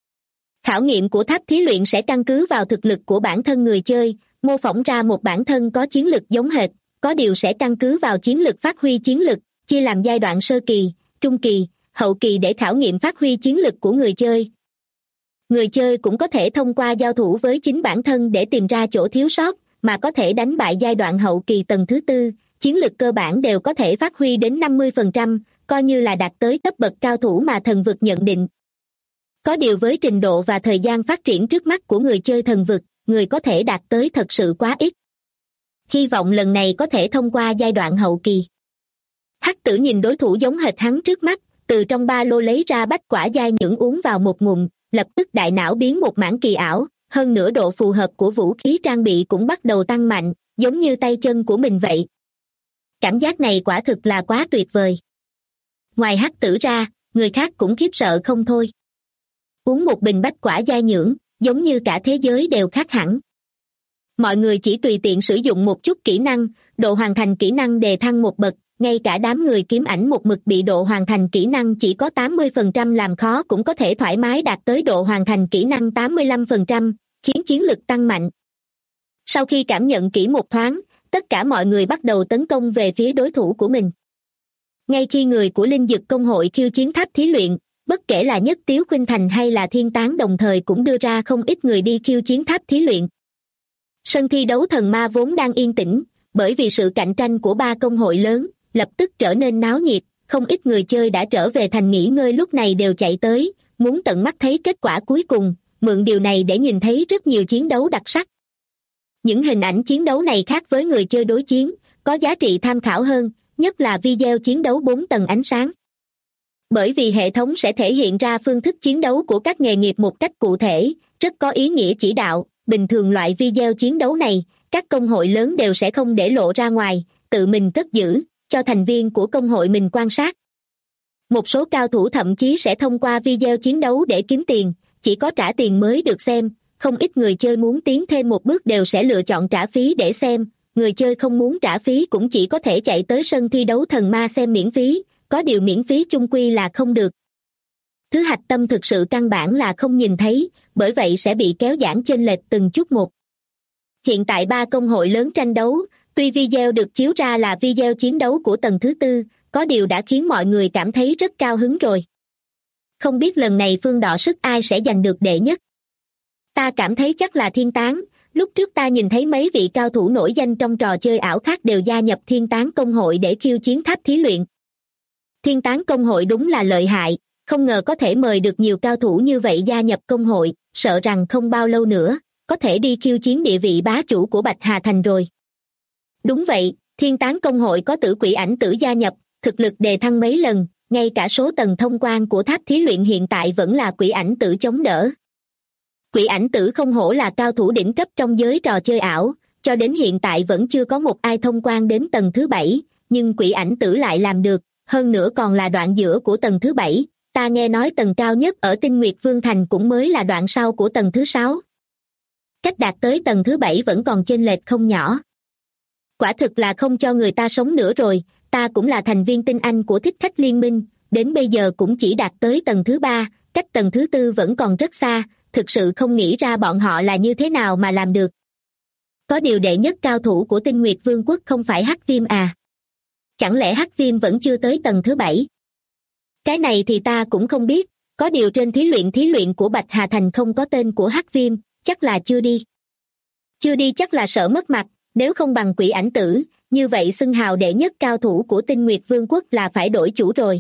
Khảo nghiệm của tháp thí luyện sẽ căn cứ vào thực lực của bản thân người chơi, mô phỏng ra một bản thân có chiến lực giống hệt, có điều sẽ căn cứ vào chiến lực phát huy chiến lực, chia làm giai đoạn sơ kỳ, trung kỳ, hậu kỳ để khảo nghiệm phát huy chiến lực của người chơi. Người chơi cũng có thể thông qua giao thủ với chính bản thân để tìm ra chỗ thiếu sót, mà có thể đánh bại giai đoạn hậu kỳ tầng thứ tư, chiến lực cơ bản đều có thể phát huy đến 50%, coi như là đạt tới cấp bậc cao thủ mà thần vực nhận định. Có điều với trình độ và thời gian phát triển trước mắt của người chơi thần vực, người có thể đạt tới thật sự quá ít. Hy vọng lần này có thể thông qua giai đoạn hậu kỳ. Hắc tử nhìn đối thủ giống hệt hắn trước mắt, từ trong ba lô lấy ra bách quả giai nhưỡng uống vào một ngụm, lập tức đại não biến một mảng kỳ ảo, hơn nữa độ phù hợp của vũ khí trang bị cũng bắt đầu tăng mạnh, giống như tay chân của mình vậy. Cảm giác này quả thực là quá tuyệt vời. Ngoài hắc tử ra, người khác cũng khiếp sợ không thôi. Uống một bình bách quả giai nhưỡng, giống như cả thế giới đều khác hẳn. Mọi người chỉ tùy tiện sử dụng một chút kỹ năng, độ hoàn thành kỹ năng đề thăng một bậc, ngay cả đám người kiếm ảnh một mực bị độ hoàn thành kỹ năng chỉ có 80% làm khó cũng có thể thoải mái đạt tới độ hoàn thành kỹ năng 85%, khiến chiến lực tăng mạnh. Sau khi cảm nhận kỹ một thoáng, tất cả mọi người bắt đầu tấn công về phía đối thủ của mình. Ngay khi người của linh dực công hội khiêu chiến tháp thí luyện, bất kể là Nhất Tiếu Khuynh Thành hay là Thiên Tán đồng thời cũng đưa ra không ít người đi khiêu chiến tháp thí luyện. Sân thi đấu thần ma vốn đang yên tĩnh, bởi vì sự cạnh tranh của ba công hội lớn, lập tức trở nên náo nhiệt, không ít người chơi đã trở về thành nghỉ ngơi lúc này đều chạy tới, muốn tận mắt thấy kết quả cuối cùng, mượn điều này để nhìn thấy rất nhiều chiến đấu đặc sắc. Những hình ảnh chiến đấu này khác với người chơi đối chiến, có giá trị tham khảo hơn, nhất là video chiến đấu 4 tầng ánh sáng. Bởi vì hệ thống sẽ thể hiện ra phương thức chiến đấu của các nghề nghiệp một cách cụ thể, rất có ý nghĩa chỉ đạo. Bình thường loại video chiến đấu này, các công hội lớn đều sẽ không để lộ ra ngoài, tự mình cất giữ, cho thành viên của công hội mình quan sát. Một số cao thủ thậm chí sẽ thông qua video chiến đấu để kiếm tiền, chỉ có trả tiền mới được xem, không ít người chơi muốn tiến thêm một bước đều sẽ lựa chọn trả phí để xem, người chơi không muốn trả phí cũng chỉ có thể chạy tới sân thi đấu thần ma xem miễn phí, có điều miễn phí chung quy là không được. Thứ hạch tâm thực sự căn bản là không nhìn thấy, bởi vậy sẽ bị kéo giãn chênh lệch từng chút một. Hiện tại ba công hội lớn tranh đấu, tuy video được chiếu ra là video chiến đấu của tầng thứ tư, có điều đã khiến mọi người cảm thấy rất cao hứng rồi. Không biết lần này Phương đọ sức ai sẽ giành được đệ nhất. Ta cảm thấy chắc là Thiên Tán, lúc trước ta nhìn thấy mấy vị cao thủ nổi danh trong trò chơi ảo khác đều gia nhập Thiên Tán công hội để khiêu chiến tháp thí luyện. Thiên Tán công hội đúng là lợi hại, không ngờ có thể mời được nhiều cao thủ như vậy gia nhập công hội, sợ rằng không bao lâu nữa, có thể đi khiêu chiến địa vị bá chủ của Bạch Hà Thành rồi. Đúng vậy, Thiên Tán công hội có Tử Quỷ Ảnh Tử gia nhập, thực lực đề thăng mấy lần, ngay cả số tầng thông quan của tháp thí luyện hiện tại vẫn là Quỷ Ảnh Tử chống đỡ. Quỷ Ảnh Tử không hổ là cao thủ đỉnh cấp trong giới trò chơi ảo, cho đến hiện tại vẫn chưa có một ai thông quan đến tầng thứ 7, nhưng Quỷ Ảnh Tử lại làm được, hơn nữa còn là đoạn giữa của tầng thứ 7, ta nghe nói tầng cao nhất ở Tinh Nguyệt Vương Thành cũng mới là đoạn sau của tầng thứ 6. Cách đạt tới tầng thứ 7 vẫn còn chênh lệch không nhỏ. Quả thực là không cho người ta sống nữa rồi, ta cũng là thành viên tinh anh của Thích Khách Liên Minh, đến bây giờ cũng chỉ đạt tới tầng thứ 3, cách tầng thứ 4 vẫn còn rất xa, thực sự không nghĩ ra bọn họ là như thế nào mà làm được. Có điều đệ nhất cao thủ của Tinh Nguyệt Vương quốc không phải Hắc Viêm à? Chẳng lẽ Hắc Viêm vẫn chưa tới tầng thứ 7? Cái này thì ta cũng không biết, có điều trên thí luyện của Bạch Hà Thành không có tên của Hắc Viêm, chắc là chưa đi. Chưa đi chắc là sợ mất mặt, nếu không bằng Quỷ Ảnh Tử, như vậy xưng hào đệ nhất cao thủ của Tinh Nguyệt Vương quốc là phải đổi chủ rồi.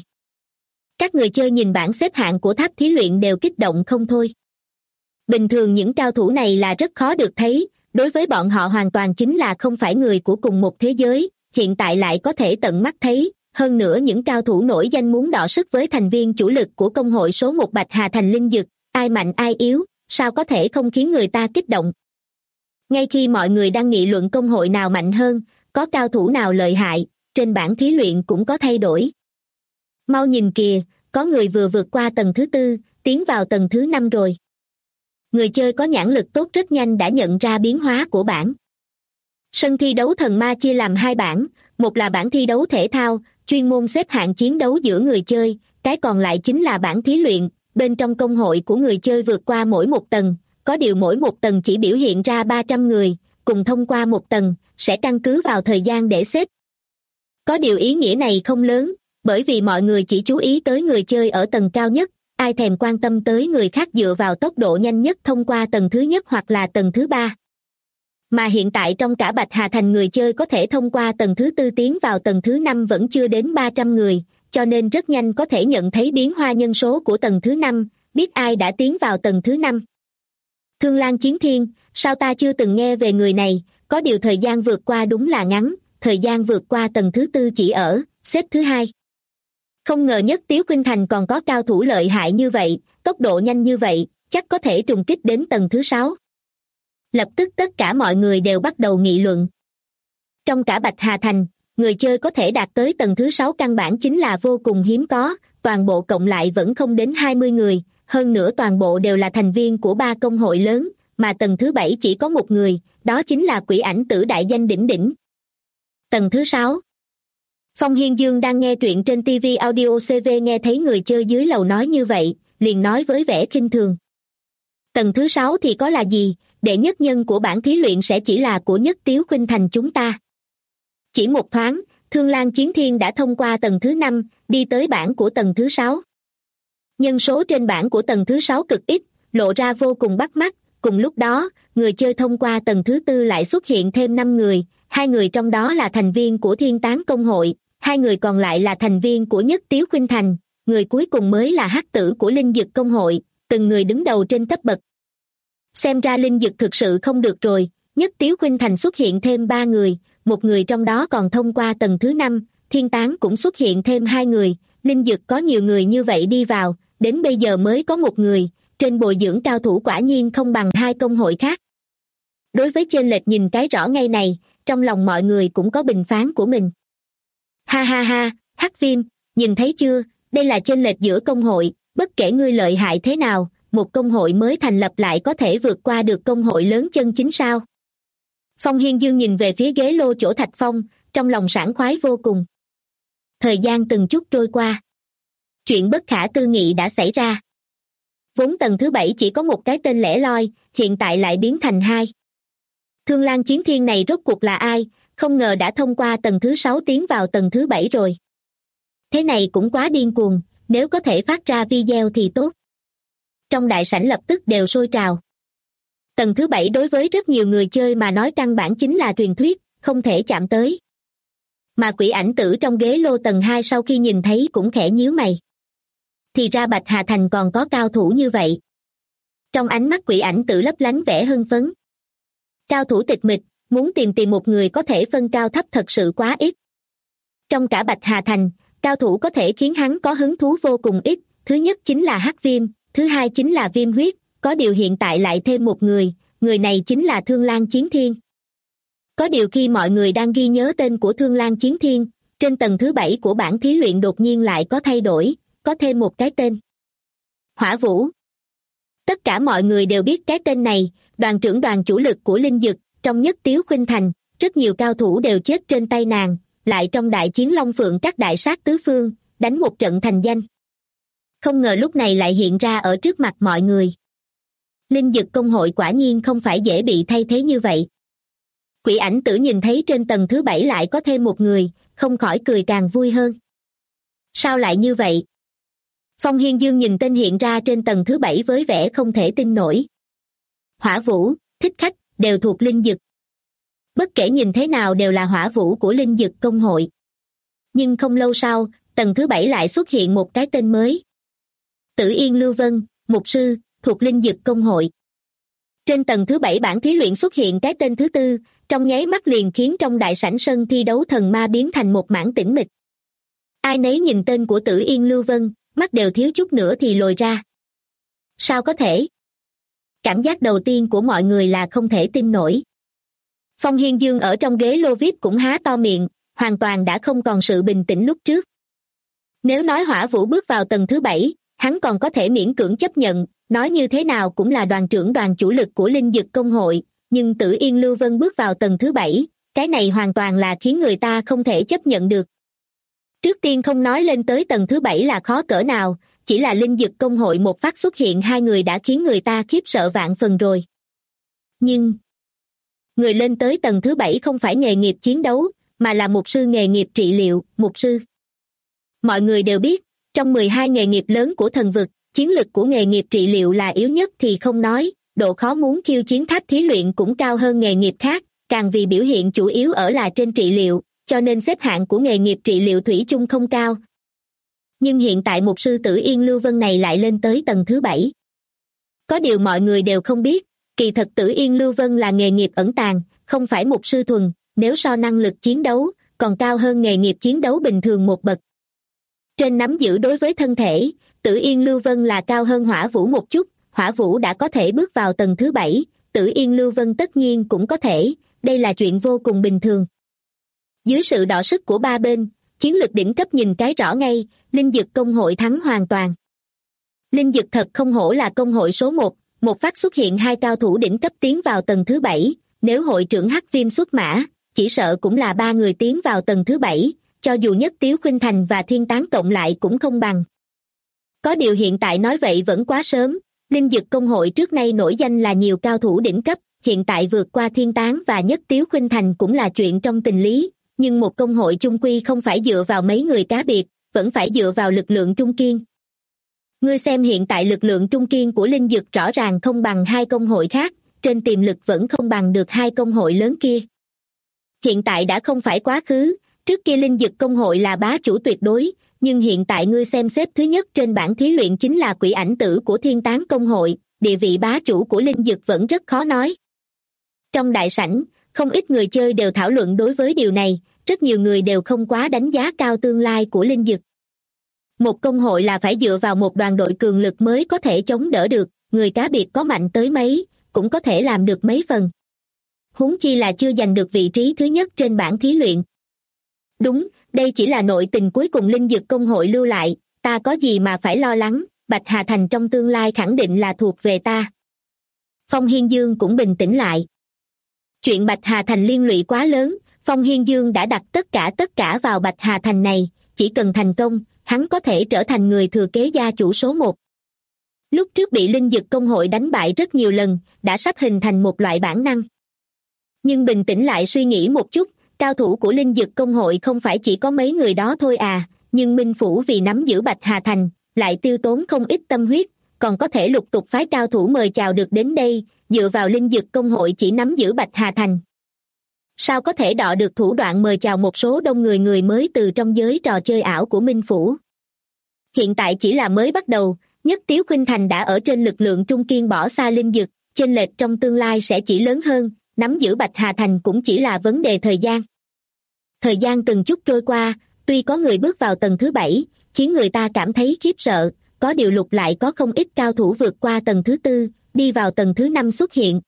Các người chơi nhìn bảng xếp hạng của tháp thí luyện đều kích động không thôi. Bình thường những cao thủ này là rất khó được thấy, đối với bọn họ hoàn toàn chính là không phải người của cùng một thế giới, hiện tại lại có thể tận mắt thấy, hơn nữa những cao thủ nổi danh muốn đọ sức với thành viên chủ lực của công hội số 1 Bạch Hà Thành Linh Dực, ai mạnh ai yếu, sao có thể không khiến người ta kích động. Ngay khi mọi người đang nghị luận công hội nào mạnh hơn, có cao thủ nào lợi hại, trên bảng thí luyện cũng có thay đổi. Mau nhìn kìa, có người vừa vượt qua tầng thứ 4, tiến vào tầng thứ 5 rồi. Người chơi có nhãn lực tốt rất nhanh đã nhận ra biến hóa của bảng. Sân thi đấu thần ma chia làm hai bảng, Một là bảng thi đấu thể thao, chuyên môn xếp hạng chiến đấu giữa người chơi, cái còn lại chính là bảng thí luyện, bên trong công hội của người chơi vượt qua mỗi một tầng, có điều mỗi một tầng chỉ biểu hiện ra 300 người, cùng thông qua một tầng, sẽ căn cứ vào thời gian để xếp. Có điều ý nghĩa này không lớn, bởi vì mọi người chỉ chú ý tới người chơi ở tầng cao nhất, ai thèm quan tâm tới người khác dựa vào tốc độ nhanh nhất thông qua tầng thứ nhất hoặc là tầng thứ ba. Mà hiện tại trong cả Bạch Hà Thành người chơi có thể thông qua tầng thứ tư tiến vào tầng thứ 5 vẫn chưa đến 300 người, cho nên rất nhanh có thể nhận thấy biến hóa nhân số của tầng thứ 5, biết ai đã tiến vào tầng thứ 5. Thương Lang Chiến Thiên, sao ta chưa từng nghe về người này, có điều thời gian vượt qua đúng là ngắn, thời gian vượt qua tầng thứ tư chỉ ở xếp thứ 2. Không ngờ Nhất Tiếu Khuynh Thành còn có cao thủ lợi hại như vậy, tốc độ nhanh như vậy, chắc có thể trùng kích đến tầng thứ 6. Lập tức tất cả mọi người đều bắt đầu nghị luận. Trong cả Bạch Hà Thành, người chơi có thể đạt tới tầng thứ 6 căn bản chính là vô cùng hiếm có, toàn bộ cộng lại vẫn không đến 20 người, hơn nữa toàn bộ đều là thành viên của 3 công hội lớn, mà tầng thứ 7 chỉ có một người, đó chính là Quỷ Ảnh Tử đại danh đỉnh đỉnh. Tầng thứ 6. Phong Hiên Dương đang nghe truyện trên TV Audio CV nghe thấy người chơi dưới lầu nói như vậy, liền nói với vẻ khinh thường. Tầng thứ 6 thì có là gì, đệ nhất nhân của bảng thí luyện sẽ chỉ là của Nhất Tiếu Khuynh Thành chúng ta. Chỉ một thoáng, Thương Lang Chiến Thiên đã thông qua tầng thứ 5, đi tới bảng của tầng thứ 6. Nhân số trên bảng của tầng thứ 6 cực ít, lộ ra vô cùng bắt mắt, cùng lúc đó, người chơi thông qua tầng thứ 4 lại xuất hiện thêm 5 người, 2 người trong đó là thành viên của Thiên Tán Công hội, 2 người còn lại là thành viên của Nhất Tiếu Khuynh Thành, người cuối cùng mới là hắc tử của Linh Dực Công hội, từng người đứng đầu trên cấp bậc. Xem ra Linh Dực thực sự không được rồi, Nhất Tiếu Khuynh Thành xuất hiện thêm 3 người, một người trong đó còn thông qua tầng thứ 5, Thiên Tán cũng xuất hiện thêm 2 người, Linh Dực có nhiều người như vậy đi vào, đến bây giờ mới có một người, trên bồi dưỡng cao thủ quả nhiên không bằng 2 công hội khác. Đối với chênh lệch nhìn cái rõ ngay này, trong lòng mọi người cũng có bình phán của mình. Ha ha ha, Hắc Viêm, nhìn thấy chưa, đây là chênh lệch giữa công hội, bất kể ngươi lợi hại thế nào, một công hội mới thành lập lại có thể vượt qua được công hội lớn chân chính sao? Phong Hiên Dương nhìn về phía ghế lô chỗ Thạch Phong, trong lòng sảng khoái vô cùng. Thời gian từng chút trôi qua. Chuyện bất khả tư nghị đã xảy ra. Vốn tầng thứ 7 chỉ có một cái tên lẻ loi, hiện tại lại biến thành 2. Thương Lang Chiến Thiên này rốt cuộc là ai, không ngờ đã thông qua tầng thứ 6 tiến vào tầng thứ 7 rồi. Thế này cũng quá điên cuồng, nếu có thể phát ra video thì tốt. Trong đại sảnh lập tức đều sôi trào. Tầng thứ 7 đối với rất nhiều người chơi mà nói căn bản chính là truyền thuyết, không thể chạm tới. Mà Quỷ Ảnh Tử trong ghế lô tầng 2 sau khi nhìn thấy cũng khẽ nhíu mày. Thì ra Bạch Hà Thành còn có cao thủ như vậy. Trong ánh mắt Quỷ Ảnh Tử lấp lánh vẻ hưng phấn. Cao thủ tịch mịch, muốn tìm một người có thể phân cao thấp thật sự quá ít. Trong cả Bạch Hà Thành, cao thủ có thể khiến hắn có hứng thú vô cùng ít, thứ nhất chính là Hắc Viêm, thứ hai chính là Viêm Huyết, có điều hiện tại lại thêm một người này chính là Thương Lang Chiến Thiên. Có điều khi mọi người đang ghi nhớ tên của Thương Lang Chiến Thiên, trên tầng thứ 7 của bảng thí luyện đột nhiên lại có thay đổi, có thêm một cái tên. Hỏa Vũ. Tất cả mọi người đều biết cái tên này, đoàn trưởng đoàn chủ lực của Linh Dực, trong Nhất Tiếu Khuynh Thành, rất nhiều cao thủ đều chết trên tay nàng, lại trong đại chiến Long Phượng các đại sát tứ phương, đánh một trận thành danh. Không ngờ lúc này lại hiện ra ở trước mặt mọi người. Linh Dực công hội quả nhiên không phải dễ bị thay thế như vậy. Quỷ Ảnh Tử nhìn thấy trên tầng thứ 7 lại có thêm một người, không khỏi cười càng vui hơn. Sao lại như vậy? Phong Hiên Dương nhìn tên hiện ra trên tầng thứ 7 với vẻ không thể tin nổi. Hỏa Vũ, Thích Khách, đều thuộc Linh Dực. Bất kể nhìn thế nào đều là Hỏa Vũ của Linh Dực công hội. Nhưng không lâu sau, tầng thứ 7 lại xuất hiện một cái tên mới. Tử Yên Lưu Vân, Mục Sư, thuộc Linh Dực công hội. Trên tầng thứ 7 bảng thí luyện xuất hiện cái tên thứ 4, trong nháy mắt liền khiến trong đại sảnh sân thi đấu thần ma biến thành một mảng tĩnh mịch. Ai nấy nhìn tên của Tử Yên Lưu Vân, mắt đều thiếu chút nữa thì lồi ra. Sao có thể? Cảm giác đầu tiên của mọi người là không thể tin nổi. Phong Hiên Dương ở trong ghế lô VIP cũng há to miệng, hoàn toàn đã không còn sự bình tĩnh lúc trước. Nếu nói Hỏa Vũ bước vào tầng thứ 7, hắn còn có thể miễn cưỡng chấp nhận, nói như thế nào cũng là đoàn trưởng đoàn chủ lực của Linh Dực công hội, nhưng Tử Yên Lưu Vân bước vào tầng thứ 7, cái này hoàn toàn là khiến người ta không thể chấp nhận được. Trước tiên không nói lên tới tầng thứ 7 là khó cỡ nào, chỉ là linh dực công hội một phát xuất hiện hai người đã khiến người ta khiếp sợ vạn phần rồi. Nhưng người lên tới tầng thứ 7 không phải nghề nghiệp chiến đấu, mà là mục sư nghề nghiệp trị liệu, mục sư. Mọi người đều biết, trong 12 nghề nghiệp lớn của thần vực, chiến lực của nghề nghiệp trị liệu là yếu nhất thì không nói, độ khó muốn khiêu chiến tháp thí luyện cũng cao hơn nghề nghiệp khác, càng vì biểu hiện chủ yếu ở là trên trị liệu, cho nên xếp hạng của nghề nghiệp trị liệu thủy chung không cao. Nhưng hiện tại mục sư Tử Yên Lưu Vân này lại lên tới tầng thứ 7. Có điều mọi người đều không biết, kỳ thật Tử Yên Lưu Vân là nghề nghiệp ẩn tàng, không phải mục sư thuần, nếu so năng lực chiến đấu, còn cao hơn nghề nghiệp chiến đấu bình thường một bậc. Trên nắm giữ đối với thân thể, Tử Yên Lưu Vân là cao hơn Hỏa Vũ một chút, Hỏa Vũ đã có thể bước vào tầng thứ 7, Tử Yên Lưu Vân tất nhiên cũng có thể, đây là chuyện vô cùng bình thường. Dưới sự đọ sức của ba bên, chiến lực đỉnh cấp nhìn cái rõ ngay, linh dực công hội thắng hoàn toàn. Linh dực thật không hổ là công hội số 1, một phát xuất hiện hai cao thủ đỉnh cấp tiến vào tầng thứ 7, nếu hội trưởng Hắc Viêm xuất mã, chỉ sợ cũng là ba người tiến vào tầng thứ 7, cho dù Nhất Tiếu Khuynh Thành và Thiên Tán cộng lại cũng không bằng. Có điều hiện tại nói vậy vẫn quá sớm, linh dực công hội trước nay nổi danh là nhiều cao thủ đỉnh cấp, hiện tại vượt qua Thiên Tán và Nhất Tiếu Khuynh Thành cũng là chuyện trong tình lý, nhưng một công hội chung quy không phải dựa vào mấy người cá biệt, vẫn phải dựa vào lực lượng trung kiên. Ngươi xem hiện tại lực lượng trung kiên của linh dực rõ ràng không bằng hai công hội khác, trên tiềm lực vẫn không bằng được hai công hội lớn kia. Hiện tại đã không phải quá khứ, trước kia linh dực công hội là bá chủ tuyệt đối, nhưng hiện tại ngươi xem xếp thứ nhất trên bảng thí luyện chính là Quỷ Ảnh Tử của Thiên Tán công hội, địa vị bá chủ của linh dực vẫn rất khó nói. Trong đại sảnh, không ít người chơi đều thảo luận đối với điều này, rất nhiều người đều không quá đánh giá cao tương lai của linh dực. Một công hội là phải dựa vào một đoàn đội cường lực mới có thể chống đỡ được, người cá biệt có mạnh tới mấy, cũng có thể làm được mấy phần. Huống chi là chưa giành được vị trí thứ nhất trên bảng thí luyện. Đúng, đây chỉ là nội tình cuối cùng linh dực công hội lưu lại, ta có gì mà phải lo lắng, Bạch Hà Thành trong tương lai khẳng định là thuộc về ta. Phong Hiên Dương cũng bình tĩnh lại. Chuyện Bạch Hà Thành liên lụy quá lớn, Phong Hiên Dương đã đặt tất cả vào Bạch Hà Thành này, chỉ cần thành công, hắn có thể trở thành người thừa kế gia chủ số 1. Lúc trước bị linh dực công hội đánh bại rất nhiều lần, đã sắp hình thành một loại bản năng. Nhưng bình tĩnh lại suy nghĩ một chút, cao thủ của linh dực công hội không phải chỉ có mấy người đó thôi à, nhưng Minh Phủ vì nắm giữ Bạch Hà Thành, lại tiêu tốn không ít tâm huyết, còn có thể lục tục phái cao thủ mời chào được đến đây, dựa vào linh dực công hội chỉ nắm giữ Bạch Hà Thành. Sao có thể đọ được thủ đoạn mời chào một số đông người mới từ trong giới trò chơi ảo của Minh Phủ? Hiện tại chỉ là mới bắt đầu, Nhất Tiếu Khuynh Thành đã ở trên lực lượng trung kiên bỏ xa linh dực, chênh lệch trong tương lai sẽ chỉ lớn hơn, nắm giữ Bạch Hà Thành cũng chỉ là vấn đề thời gian. Thời gian từng chút trôi qua, tuy có người bước vào tầng thứ 7, khiến người ta cảm thấy khiếp sợ, có điều lục lại có không ít cao thủ vượt qua tầng thứ 4, đi vào tầng thứ 5 xuất hiện.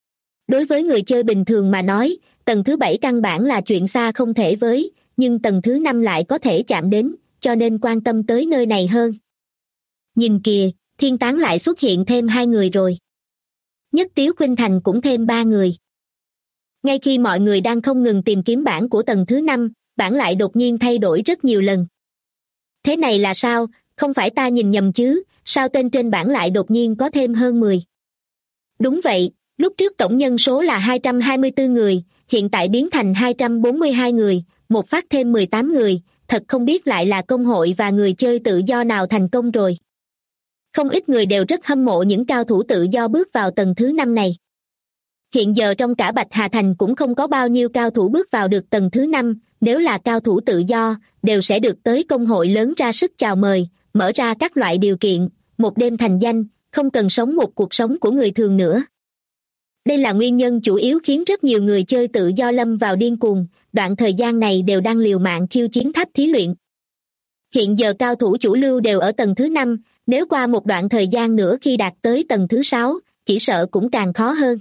Đối với người chơi bình thường mà nói, tầng thứ 7 căn bản là chuyện xa không thể với, nhưng tầng thứ 5 lại có thể chạm đến, cho nên quan tâm tới nơi này hơn. Nhìn kìa, Thiên Tán lại xuất hiện thêm 2 người rồi. Nhất Tiếu Khuynh Thành cũng thêm 3 người. Ngay khi mọi người đang không ngừng tìm kiếm bảng của tầng thứ 5, bảng lại đột nhiên thay đổi rất nhiều lần. Thế này là sao, không phải ta nhìn nhầm chứ, sao tên trên bảng lại đột nhiên có thêm hơn 10? Đúng vậy, lúc trước tổng nhân số là 224 người, hiện tại biến thành 242 người, một phát thêm 18 người, thật không biết lại là công hội và người chơi tự do nào thành công rồi. Không ít người đều rất hâm mộ những cao thủ tự do bước vào tầng thứ 5 này. Hiện giờ trong cả Bạch Hà Thành cũng không có bao nhiêu cao thủ bước vào được tầng thứ 5, nếu là cao thủ tự do, đều sẽ được tới công hội lớn ra sức chào mời, mở ra các loại điều kiện, một đêm thành danh, không cần sống một cuộc sống của người thường nữa. Đây là nguyên nhân chủ yếu khiến rất nhiều người chơi tự do lâm vào điên cuồng, đoạn thời gian này đều đang liều mạng khiêu chiến tháp thí luyện. Hiện giờ cao thủ chủ lưu đều ở tầng thứ 5, nếu qua một đoạn thời gian nữa khi đạt tới tầng thứ 6, chỉ sợ cũng càng khó hơn.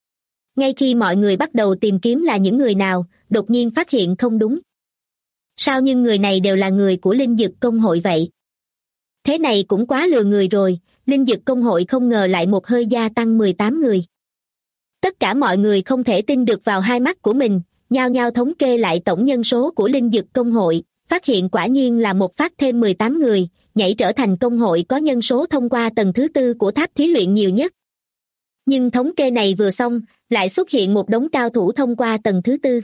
Ngay khi mọi người bắt đầu tìm kiếm là những người nào, đột nhiên phát hiện không đúng. Sao nhưng người này đều là người của linh dực công hội vậy? Thế này cũng quá lừa người rồi, linh dực công hội không ngờ lại một hơi gia tăng 18 người. Tất cả mọi người không thể tin được vào hai mắt của mình, nhao nhao thống kê lại tổng nhân số của linh dực công hội, phát hiện quả nhiên là một phát thêm 18 người, nhảy trở thành công hội có nhân số thông qua tầng thứ tư của tháp thí luyện nhiều nhất. Nhưng thống kê này vừa xong, lại xuất hiện một đống cao thủ thông qua tầng thứ tư.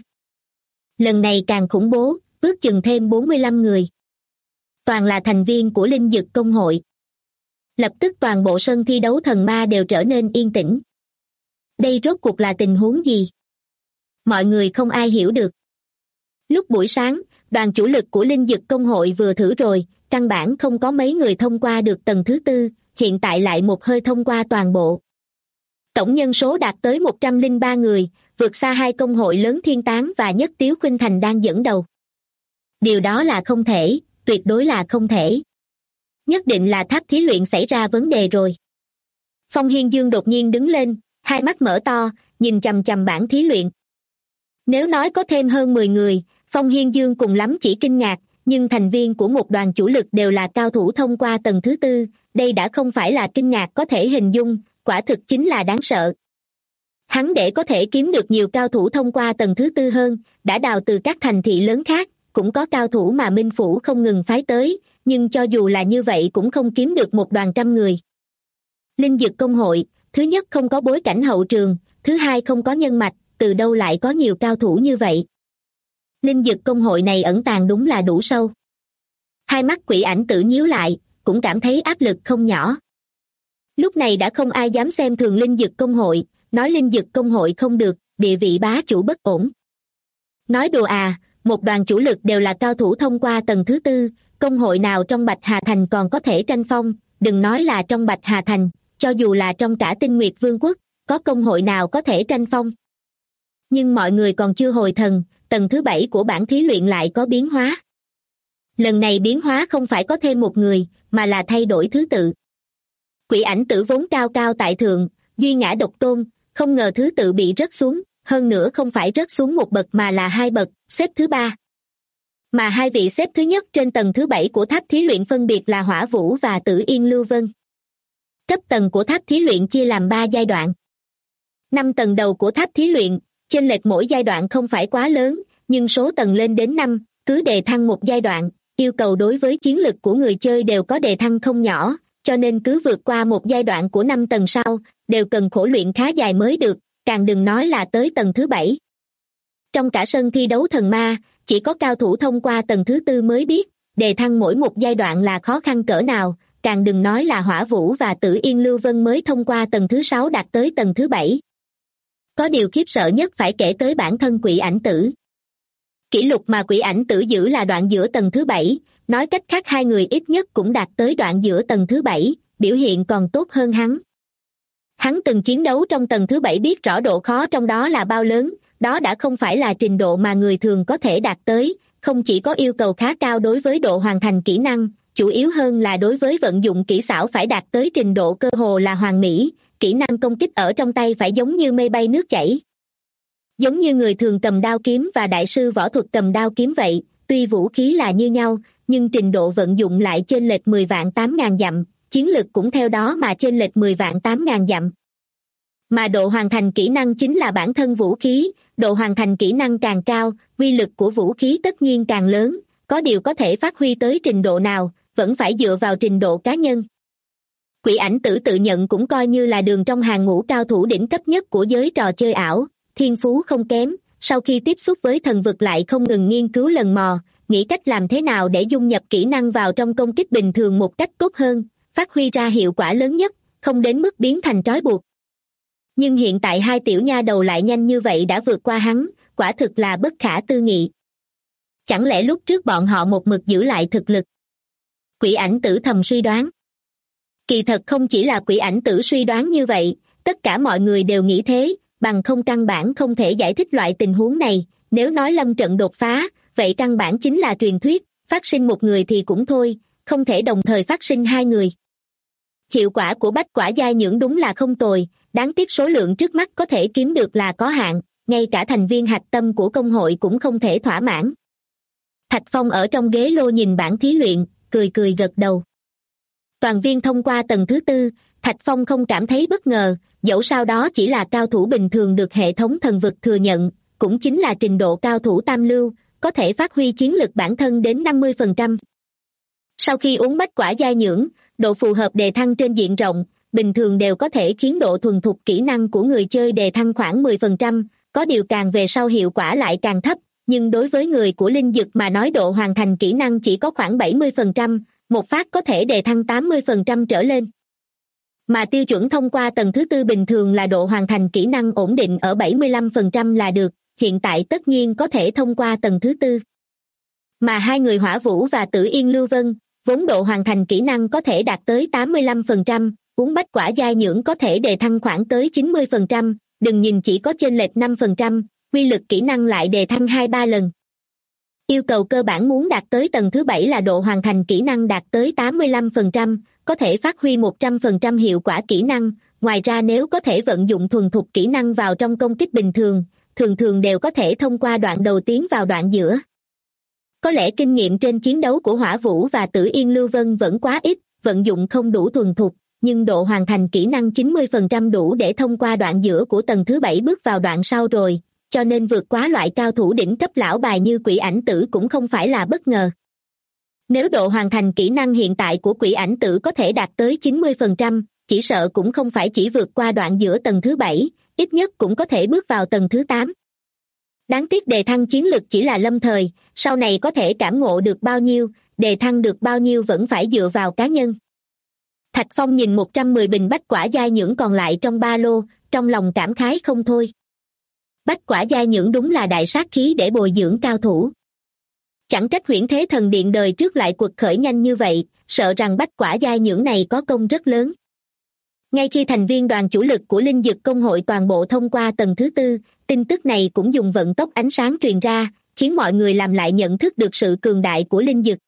Lần này càng khủng bố, ước chừng thêm 45 người. Toàn là thành viên của linh dực công hội. Lập tức toàn bộ sân thi đấu thần ma đều trở nên yên tĩnh. Đây rốt cuộc là tình huống gì? Mọi người không ai hiểu được. Lúc buổi sáng, đoàn chủ lực của linh dực công hội vừa thử rồi, căn bản không có mấy người thông qua được tầng thứ tư, hiện tại lại một hơi thông qua toàn bộ. Tổng nhân số đạt tới 103 người, vượt xa hai công hội lớn Thiên Tán và Nhất Tiếu Khuynh Thành đang dẫn đầu. Điều đó là không thể, tuyệt đối là không thể. Nhất định là tháp thí luyện xảy ra vấn đề rồi. Phong Hiên Dương đột nhiên đứng lên, hai mắt mở to, nhìn chằm chằm bảng thí luyện. Nếu nói có thêm hơn 10 người, Phong Hiên Dương cùng lắm chỉ kinh ngạc, nhưng thành viên của một đoàn chủ lực đều là cao thủ thông qua tầng thứ tư, đây đã không phải là kinh ngạc có thể hình dung, quả thực chính là đáng sợ. Hắn để có thể kiếm được nhiều cao thủ thông qua tầng thứ tư hơn, đã đào từ các thành thị lớn khác, cũng có cao thủ mà Minh Phủ không ngừng phái tới, nhưng cho dù là như vậy cũng không kiếm được một đoàn trăm người. Linh dực công hội, thứ nhất không có bối cảnh hậu trường, thứ hai không có nhân mạch, từ đâu lại có nhiều cao thủ như vậy. Linh dực công hội này ẩn tàng đúng là đủ sâu. Hai mắt Quỷ Ảnh Tử nhíu lại, cũng cảm thấy áp lực không nhỏ. Lúc này đã không ai dám xem thường linh dực công hội, nói linh dực công hội không được, địa vị bá chủ bất ổn. Nói đùa à, một đoàn chủ lực đều là cao thủ thông qua tầng thứ tư, công hội nào trong Bạch Hà Thành còn có thể tranh phong, đừng nói là trong Bạch Hà Thành, cho dù là trong cả Tinh Nguyệt Vương quốc, có công hội nào có thể tranh phong. Nhưng mọi người còn chưa hồi thần, tầng thứ 7 của bảng thí luyện lại có biến hóa. Lần này biến hóa không phải có thêm một người, mà là thay đổi thứ tự. Quỷ Ảnh Tử vốn cao cao tại thượng, duy ngã độc tôn, không ngờ thứ tự bị rớt xuống, hơn nữa không phải rớt xuống một bậc mà là hai bậc, xếp thứ 3. Mà hai vị xếp thứ nhất trên tầng thứ 7 của tháp thí luyện phân biệt là Hỏa Vũ và Tử Yên Lưu Vân. Cấp tầng của tháp thí luyện chia làm 3 giai đoạn. 5 tầng đầu của tháp thí luyện, chênh lệch mỗi giai đoạn không phải quá lớn, nhưng số tầng lên đến 5, cứ đề thăng một giai đoạn, yêu cầu đối với chiến lực của người chơi đều có đề thăng không nhỏ, cho nên cứ vượt qua một giai đoạn của 5 tầng sau, đều cần khổ luyện khá dài mới được, càng đừng nói là tới tầng thứ 7. Trong cả sân thi đấu thần ma, chỉ có cao thủ thông qua tầng thứ 4 mới biết, đề thăng mỗi một giai đoạn là khó khăn cỡ nào, càng đừng nói là Hỏa Vũ và Tử Yên Lưu Vân mới thông qua tầng thứ 6 đạt tới tầng thứ 7. Có điều khiếp sợ nhất phải kể tới bản thân Quỷ Ảnh Tử. Kỷ lục mà Quỷ Ảnh Tử giữ là đoạn giữa tầng thứ 7, nói cách khác hai người ít nhất cũng đạt tới đoạn giữa tầng thứ 7, biểu hiện còn tốt hơn hắn. Hắn từng chiến đấu trong tầng thứ 7 biết rõ độ khó trong đó là bao lớn, đó đã không phải là trình độ mà người thường có thể đạt tới, không chỉ có yêu cầu khá cao đối với độ hoàn thành kỹ năng, chủ yếu hơn là đối với vận dụng kỹ xảo phải đạt tới trình độ cơ hồ là hoàn mỹ, kỹ năng công kích ở trong tay phải giống như mây bay nước chảy. Giống như người thường cầm đao kiếm và đại sư võ thuật cầm đao kiếm vậy, tuy vũ khí là như nhau, nhưng trình độ vận dụng lại chênh lệch 10 vạn 8.000 dặm, chiến lực cũng theo đó mà chênh lệch 10 vạn 8.000 dặm. Mà độ hoàn thành kỹ năng chính là bản thân vũ khí, độ hoàn thành kỹ năng càng cao, uy lực của vũ khí tất nhiên càng lớn, có điều có thể phát huy tới trình độ nào, vẫn phải dựa vào trình độ cá nhân. Quỷ Ảnh Tử tự nhận cũng coi như là đường trong hàng ngũ cao thủ đỉnh cấp nhất của giới trò chơi ảo, thiên phú không kém, sau khi tiếp xúc với thần vực lại không ngừng nghiên cứu lần mò, nghĩ cách làm thế nào để dung nhập kỹ năng vào trong công kích bình thường một cách tốt hơn, phát huy ra hiệu quả lớn nhất, không đến mức biến thành trói buộc. Nhưng hiện tại hai tiểu nha đầu lại nhanh như vậy đã vượt qua hắn, quả thực là bất khả tư nghị. Chẳng lẽ lúc trước bọn họ một mực giữ lại thực lực? Quỷ Ảnh Tử thầm suy đoán. Kỳ thật không chỉ là Quỷ Ảnh Tử suy đoán như vậy, tất cả mọi người đều nghĩ thế, bằng không căn bản không thể giải thích loại tình huống này, nếu nói lâm trận đột phá, vậy căn bản chính là truyền thuyết, phát sinh một người thì cũng thôi, không thể đồng thời phát sinh hai người. Hiệu quả của bách quả giai nhưỡng đúng là không tồi, đáng tiếc số lượng trước mắt có thể kiếm được là có hạn, ngay cả thành viên hạch tâm của công hội cũng không thể thỏa mãn. Thạch Phong ở trong ghế lô nhìn bảng thí luyện, cười cười gật đầu. Toàn viên thông qua tầng thứ 4, Thạch Phong không cảm thấy bất ngờ, dẫu sao đó chỉ là cao thủ bình thường được hệ thống thần vực thừa nhận, cũng chính là trình độ cao thủ tam lưu, có thể phát huy chiến lực bản thân đến 50%. Sau khi uống bách quả giai nhưỡng, độ phù hợp đề thăng trên diện rộng, bình thường đều có thể khiến độ thuần thục kỹ năng của người chơi đề thăng khoảng 10%, có điều càng về sau hiệu quả lại càng thấp, nhưng đối với người của linh dực mà nói độ hoàn thành kỹ năng chỉ có khoảng 70%, một phát có thể đề thăng 80% trở lên. Mà tiêu chuẩn thông qua tầng thứ tư bình thường là độ hoàn thành kỹ năng ổn định ở 75% là được, hiện tại tất nhiên có thể thông qua tầng thứ tư. Mà hai người Hỏa Vũ và Tử Yên Lưu Vân, vốn độ hoàn thành kỹ năng có thể đạt tới 85%, uống bách quả giai nhưỡng có thể đề thăng khoảng tới 90%, đừng nhìn chỉ có chênh lệch 5%, quy lực kỹ năng lại đề thăng 2-3 lần. Yêu cầu cơ bản muốn đạt tới tầng thứ 7 là độ hoàn thành kỹ năng đạt tới 85%, có thể phát huy 100% hiệu quả kỹ năng, ngoài ra nếu có thể vận dụng thuần thục kỹ năng vào trong công kích bình thường, thường thường đều có thể thông qua đoạn đầu tiến vào đoạn giữa. Có lẽ kinh nghiệm trên chiến đấu của Hỏa Vũ và Tử Yên Lưu Vân vẫn quá ít, vận dụng không đủ thuần thục, nhưng độ hoàn thành kỹ năng 90% đủ để thông qua đoạn giữa của tầng thứ 7 bước vào đoạn sau rồi, cho nên vượt quá loại cao thủ đỉnh cấp lão bài như Quỷ Ảnh Tử cũng không phải là bất ngờ. Nếu độ hoàn thành kỹ năng hiện tại của Quỷ Ảnh Tử có thể đạt tới 90%, chỉ sợ cũng không phải chỉ vượt qua đoạn giữa tầng thứ 7, ít nhất cũng có thể bước vào tầng thứ 8. Đáng tiếc đề thăng chiến lực chỉ là lâm thời, sau này có thể cảm ngộ được bao nhiêu, đề thăng được bao nhiêu vẫn phải dựa vào cá nhân. Thạch Phong nhìn 110 bình bách quả giai nhưỡng còn lại trong ba lô, trong lòng cảm khái không thôi. Bách quả giai nhưỡng đúng là đại sát khí để bồi dưỡng cao thủ. Chẳng trách Huyễn Thế Thần Điện đời trước lại quật khởi nhanh như vậy, sợ rằng bách quả giai nhưỡng này có công rất lớn. Ngay khi thành viên đoàn chủ lực của Linh Dực Công hội toàn bộ thông qua tầng thứ tư, tin tức này cũng dùng vận tốc ánh sáng truyền ra, khiến mọi người làm lại nhận thức được sự cường đại của Linh Dực.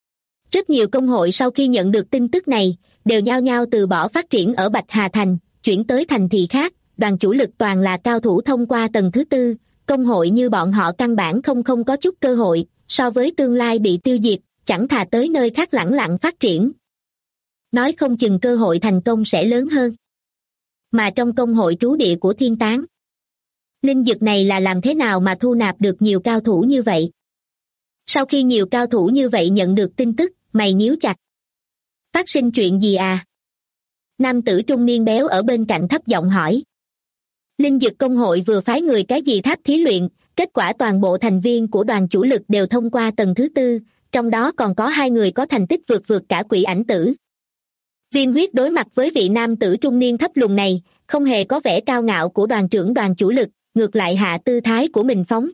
Rất nhiều công hội sau khi nhận được tin tức này, đều nhao nhao từ bỏ phát triển ở Bạch Hà Thành, chuyển tới thành thị khác, đoàn chủ lực toàn là cao thủ thông qua tầng thứ tư, công hội như bọn họ căn bản không có chút cơ hội, so với tương lai bị tiêu diệt, chẳng thà tới nơi khác lẳng lặng phát triển. Nói không chừng cơ hội thành công sẽ lớn hơn. Mà trong công hội trú địa của Thiên Tán, linh dực này là làm thế nào mà thu nạp được nhiều cao thủ như vậy? Sau khi nhiều cao thủ như vậy nhận được tin tức, mày nhíu chặt. Phát sinh chuyện gì à? Nam tử trung niên béo ở bên cạnh thấp giọng hỏi. Linh dực công hội vừa phái người cái gì tháp thí luyện, kết quả toàn bộ thành viên của đoàn chủ lực đều thông qua tầng thứ tư, trong đó còn có 2 người có thành tích vượt cả Quỷ Ảnh Tử. Viêm Huyết đối mặt với vị nam tử trung niên thấp lùn này, không hề có vẻ cao ngạo của đoàn trưởng đoàn chủ lực, ngược lại hạ tư thái của mình phóng.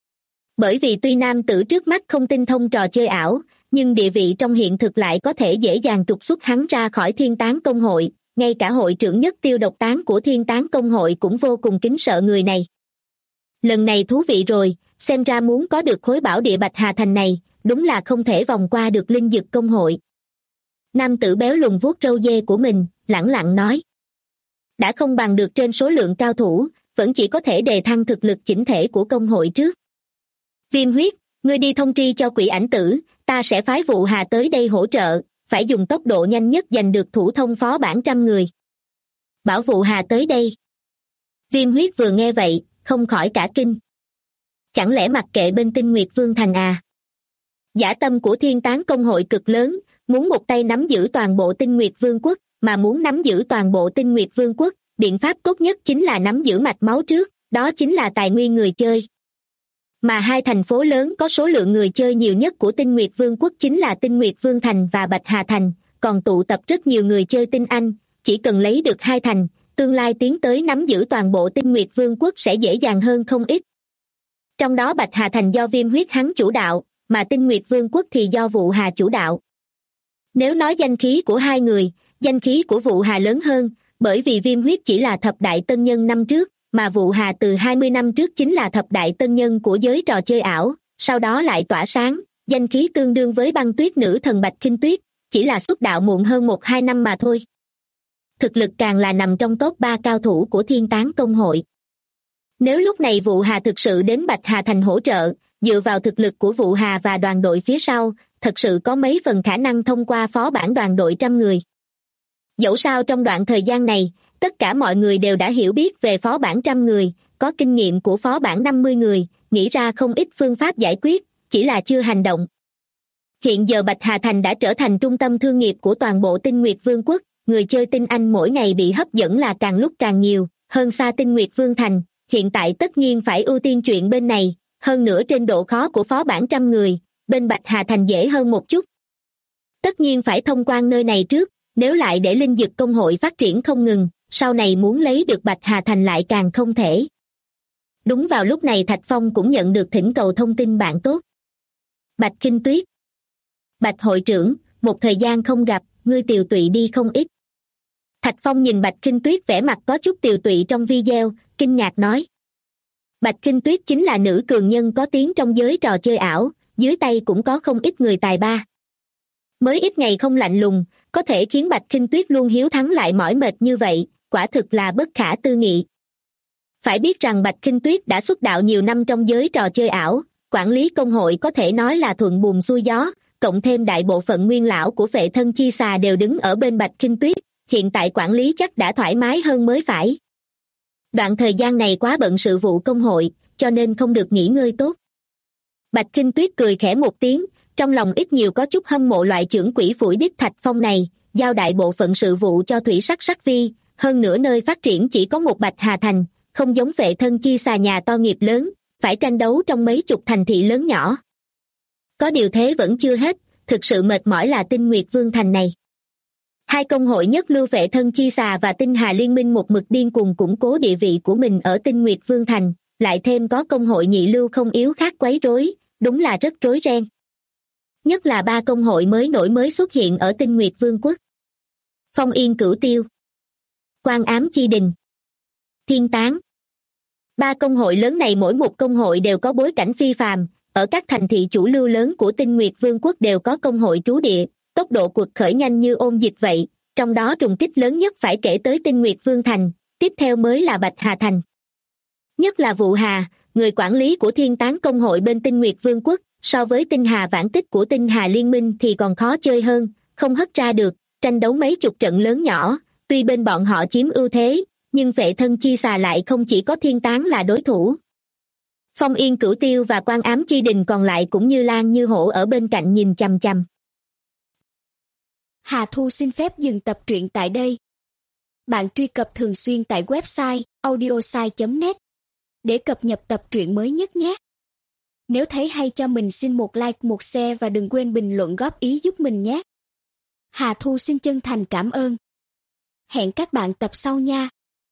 Bởi vì tuy nam tử trước mắt không tinh thông trò chơi ảo, nhưng địa vị trong hiện thực lại có thể dễ dàng trục xuất hắn ra khỏi Thiên Tán công hội, ngay cả hội trưởng nhất Tiêu Độc Tán của Thiên Tán công hội cũng vô cùng kính sợ người này. Lần này thú vị rồi, xem ra muốn có được khối bảo địa Bạch Hà Thành này, đúng là không thể vòng qua được Linh Dực công hội. Nam tử béo lùn vuốt râu dê của mình, lẳng lặng nói. Đã không bằng được trên số lượng cao thủ, vẫn chỉ có thể đề thăng thực lực chỉnh thể của công hội trước. Viêm Huyết, ngươi đi thông tri cho Quỷ Ảnh Tử, ta sẽ phái Vụ Hà tới đây hỗ trợ, phải dùng tốc độ nhanh nhất giành được thủ thông phó bản 100 người. Bảo Vụ Hà tới đây. Viêm Huyết vừa nghe vậy, không khỏi cả kinh. Chẳng lẽ mặc kệ bên Tinh Nguyệt Vương Thành à? Dã tâm của Thiên Tán công hội cực lớn, muốn một tay nắm giữ toàn bộ Tinh Nguyệt Vương quốc, mà muốn nắm giữ toàn bộ Tinh Nguyệt Vương quốc, biện pháp tốt nhất chính là nắm giữ mạch máu trước, đó chính là tài nguyên người chơi. Mà 2 thành phố lớn có số lượng người chơi nhiều nhất của Tinh Nguyệt Vương quốc chính là Tinh Nguyệt Vương Thành và Bạch Hà Thành, còn tụ tập rất nhiều người chơi Tinh Anh, chỉ cần lấy được 2 thành, tương lai tiến tới nắm giữ toàn bộ Tinh Nguyệt Vương quốc sẽ dễ dàng hơn không ít. Trong đó Bạch Hà Thành do Viêm Huyết hắn chủ đạo, mà Tinh Nguyệt Vương quốc thì do Vụ Hà chủ đạo. Nếu nói danh khí của 2 người, danh khí của Vụ Hà lớn hơn, bởi vì Viêm Huyết chỉ là thập đại tân nhân năm trước, mà Vụ Hà từ 20 năm trước chính là thập đại tân nhân của giới trò chơi ảo, sau đó lại tỏa sáng, danh khí tương đương với Băng Tuyết nữ thần Bạch Khinh Tuyết, chỉ là xuất đạo muộn hơn 1-2 năm mà thôi. Thực lực càng là nằm trong top 3 cao thủ của Thiên Tán công hội. Nếu lúc này Vụ Hà thực sự đến Bạch Hà Thành hỗ trợ, dựa vào thực lực của Vụ Hà và đoàn đội phía sau, thật sự có mấy phần khả năng thông qua phó bản đoàn đội 100 người. Dẫu sao trong đoạn thời gian này, tất cả mọi người đều đã hiểu biết về phó bản 100 người, có kinh nghiệm của phó bản 50 người, nghĩ ra không ít phương pháp giải quyết, chỉ là chưa hành động. Hiện giờ Bạch Hà Thành đã trở thành trung tâm thương nghiệp của toàn bộ Tinh Nguyệt Vương quốc, người chơi Tinh Anh mỗi ngày bị hấp dẫn là càng lúc càng nhiều, hơn xa Tinh Nguyệt Vương Thành, hiện tại tất nhiên phải ưu tiên chuyện bên này, hơn nữa trên độ khó của phó bản 100 người, bên Bạch Hà Thành dễ hơn một chút. Tất nhiên phải thông quan nơi này trước, nếu lại để linh dực công hội phát triển không ngừng, sau này muốn lấy được Bạch Hà Thành lại càng không thể. Đúng vào lúc này Thạch Phong cũng nhận được thỉnh cầu thông tin bạn tốt. Bạch Kinh Tuyết. Bạch hội trưởng, một thời gian không gặp, ngươi tiều tụy đi không ít. Thạch Phong nhìn Bạch Kinh Tuyết vẻ mặt có chút tiều tụy trong video, kinh ngạc nói. Bạch Kinh Tuyết chính là nữ cường nhân có tiếng trong giới trò chơi ảo, dưới tay cũng có không ít người tài ba. Mới ít ngày không lạnh lùng, có thể khiến Bạch Kinh Tuyết luôn hiếu thắng lại mỏi mệt như vậy, quả thực là bất khả tư nghị. Phải biết rằng Bạch Kinh Tuyết đã xuất đạo nhiều năm trong giới trò chơi ảo, quản lý công hội có thể nói là thuận buồm xuôi gió, cộng thêm đại bộ phận nguyên lão của Phệ Thân Chi Xà đều đứng ở bên Bạch Kinh Tuyết, hiện tại quản lý chắc đã thoải mái hơn mới phải. Đoạn thời gian này quá bận sự vụ công hội, cho nên không được nghỉ ngơi tốt. Bạch Kinh Tuyết cười khẽ một tiếng, trong lòng ít nhiều có chút hâm mộ loại trưởng quỹ phủi đích Thạch Phong này, giao đại bộ phận sự vụ cho Thủy Sắc Sắc Vi, hơn nữa nơi phát triển chỉ có một Bạch Hà Thành, không giống Phệ Thân Chi Xà nhà to nghiệp lớn, phải tranh đấu trong mấy chục thành thị lớn nhỏ. Có điều thế vẫn chưa hết, thực sự mệt mỏi là Tinh Nguyệt Vương Thành này. Hai công hội nhất lưu Phệ Thân Chi Xà và Tinh Hà Liên minh một mực điên cuồng củng cố địa vị của mình ở Tinh Nguyệt Vương Thành, lại thêm có công hội nhị lưu không yếu khác quấy rối, đúng là rất rối ren. Nhất là ba công hội mới nổi mới xuất hiện ở Tinh Nguyệt Vương quốc. Phong Yên Cửu Tiêu, Quan Ám Chi Đình, Thiên Tán. Ba công hội lớn này mỗi một công hội đều có bối cảnh phi phàm, ở các thành thị chủ lưu lớn của Tinh Nguyệt Vương quốc đều có công hội trú địa, tốc độ cuộc khởi nhanh như ôn dịch vậy, trong đó trùng kích lớn nhất phải kể tới Tinh Nguyệt Vương Thành, tiếp theo mới là Bạch Hà Thành. Nhất là Vụ Hà, người quản lý của Thiên Tán công hội bên Tinh Nguyệt Vương quốc, so với Tinh Hà Vãn Tích của Tinh Hà Liên minh thì còn khó chơi hơn, không hất ra được, tranh đấu mấy chục trận lớn nhỏ, tuy bên bọn họ chiếm ưu thế, nhưng Phệ Thân Chi Xà lại không chỉ có Thiên Tán là đối thủ. Phong Yên Cửu Tiêu và Quan Ám Chi Đình còn lại cũng như lang như hổ ở bên cạnh nhìn chằm chằm. Hà Thu xin phép dừng tập truyện tại đây. Bạn truy cập thường xuyên tại website audiosai.net để cập nhật tập truyện mới nhất nhé. Nếu thấy hay cho mình xin một like, một share và đừng quên bình luận góp ý giúp mình nhé. Hà Thu xin chân thành cảm ơn. Hẹn các bạn tập sau nha.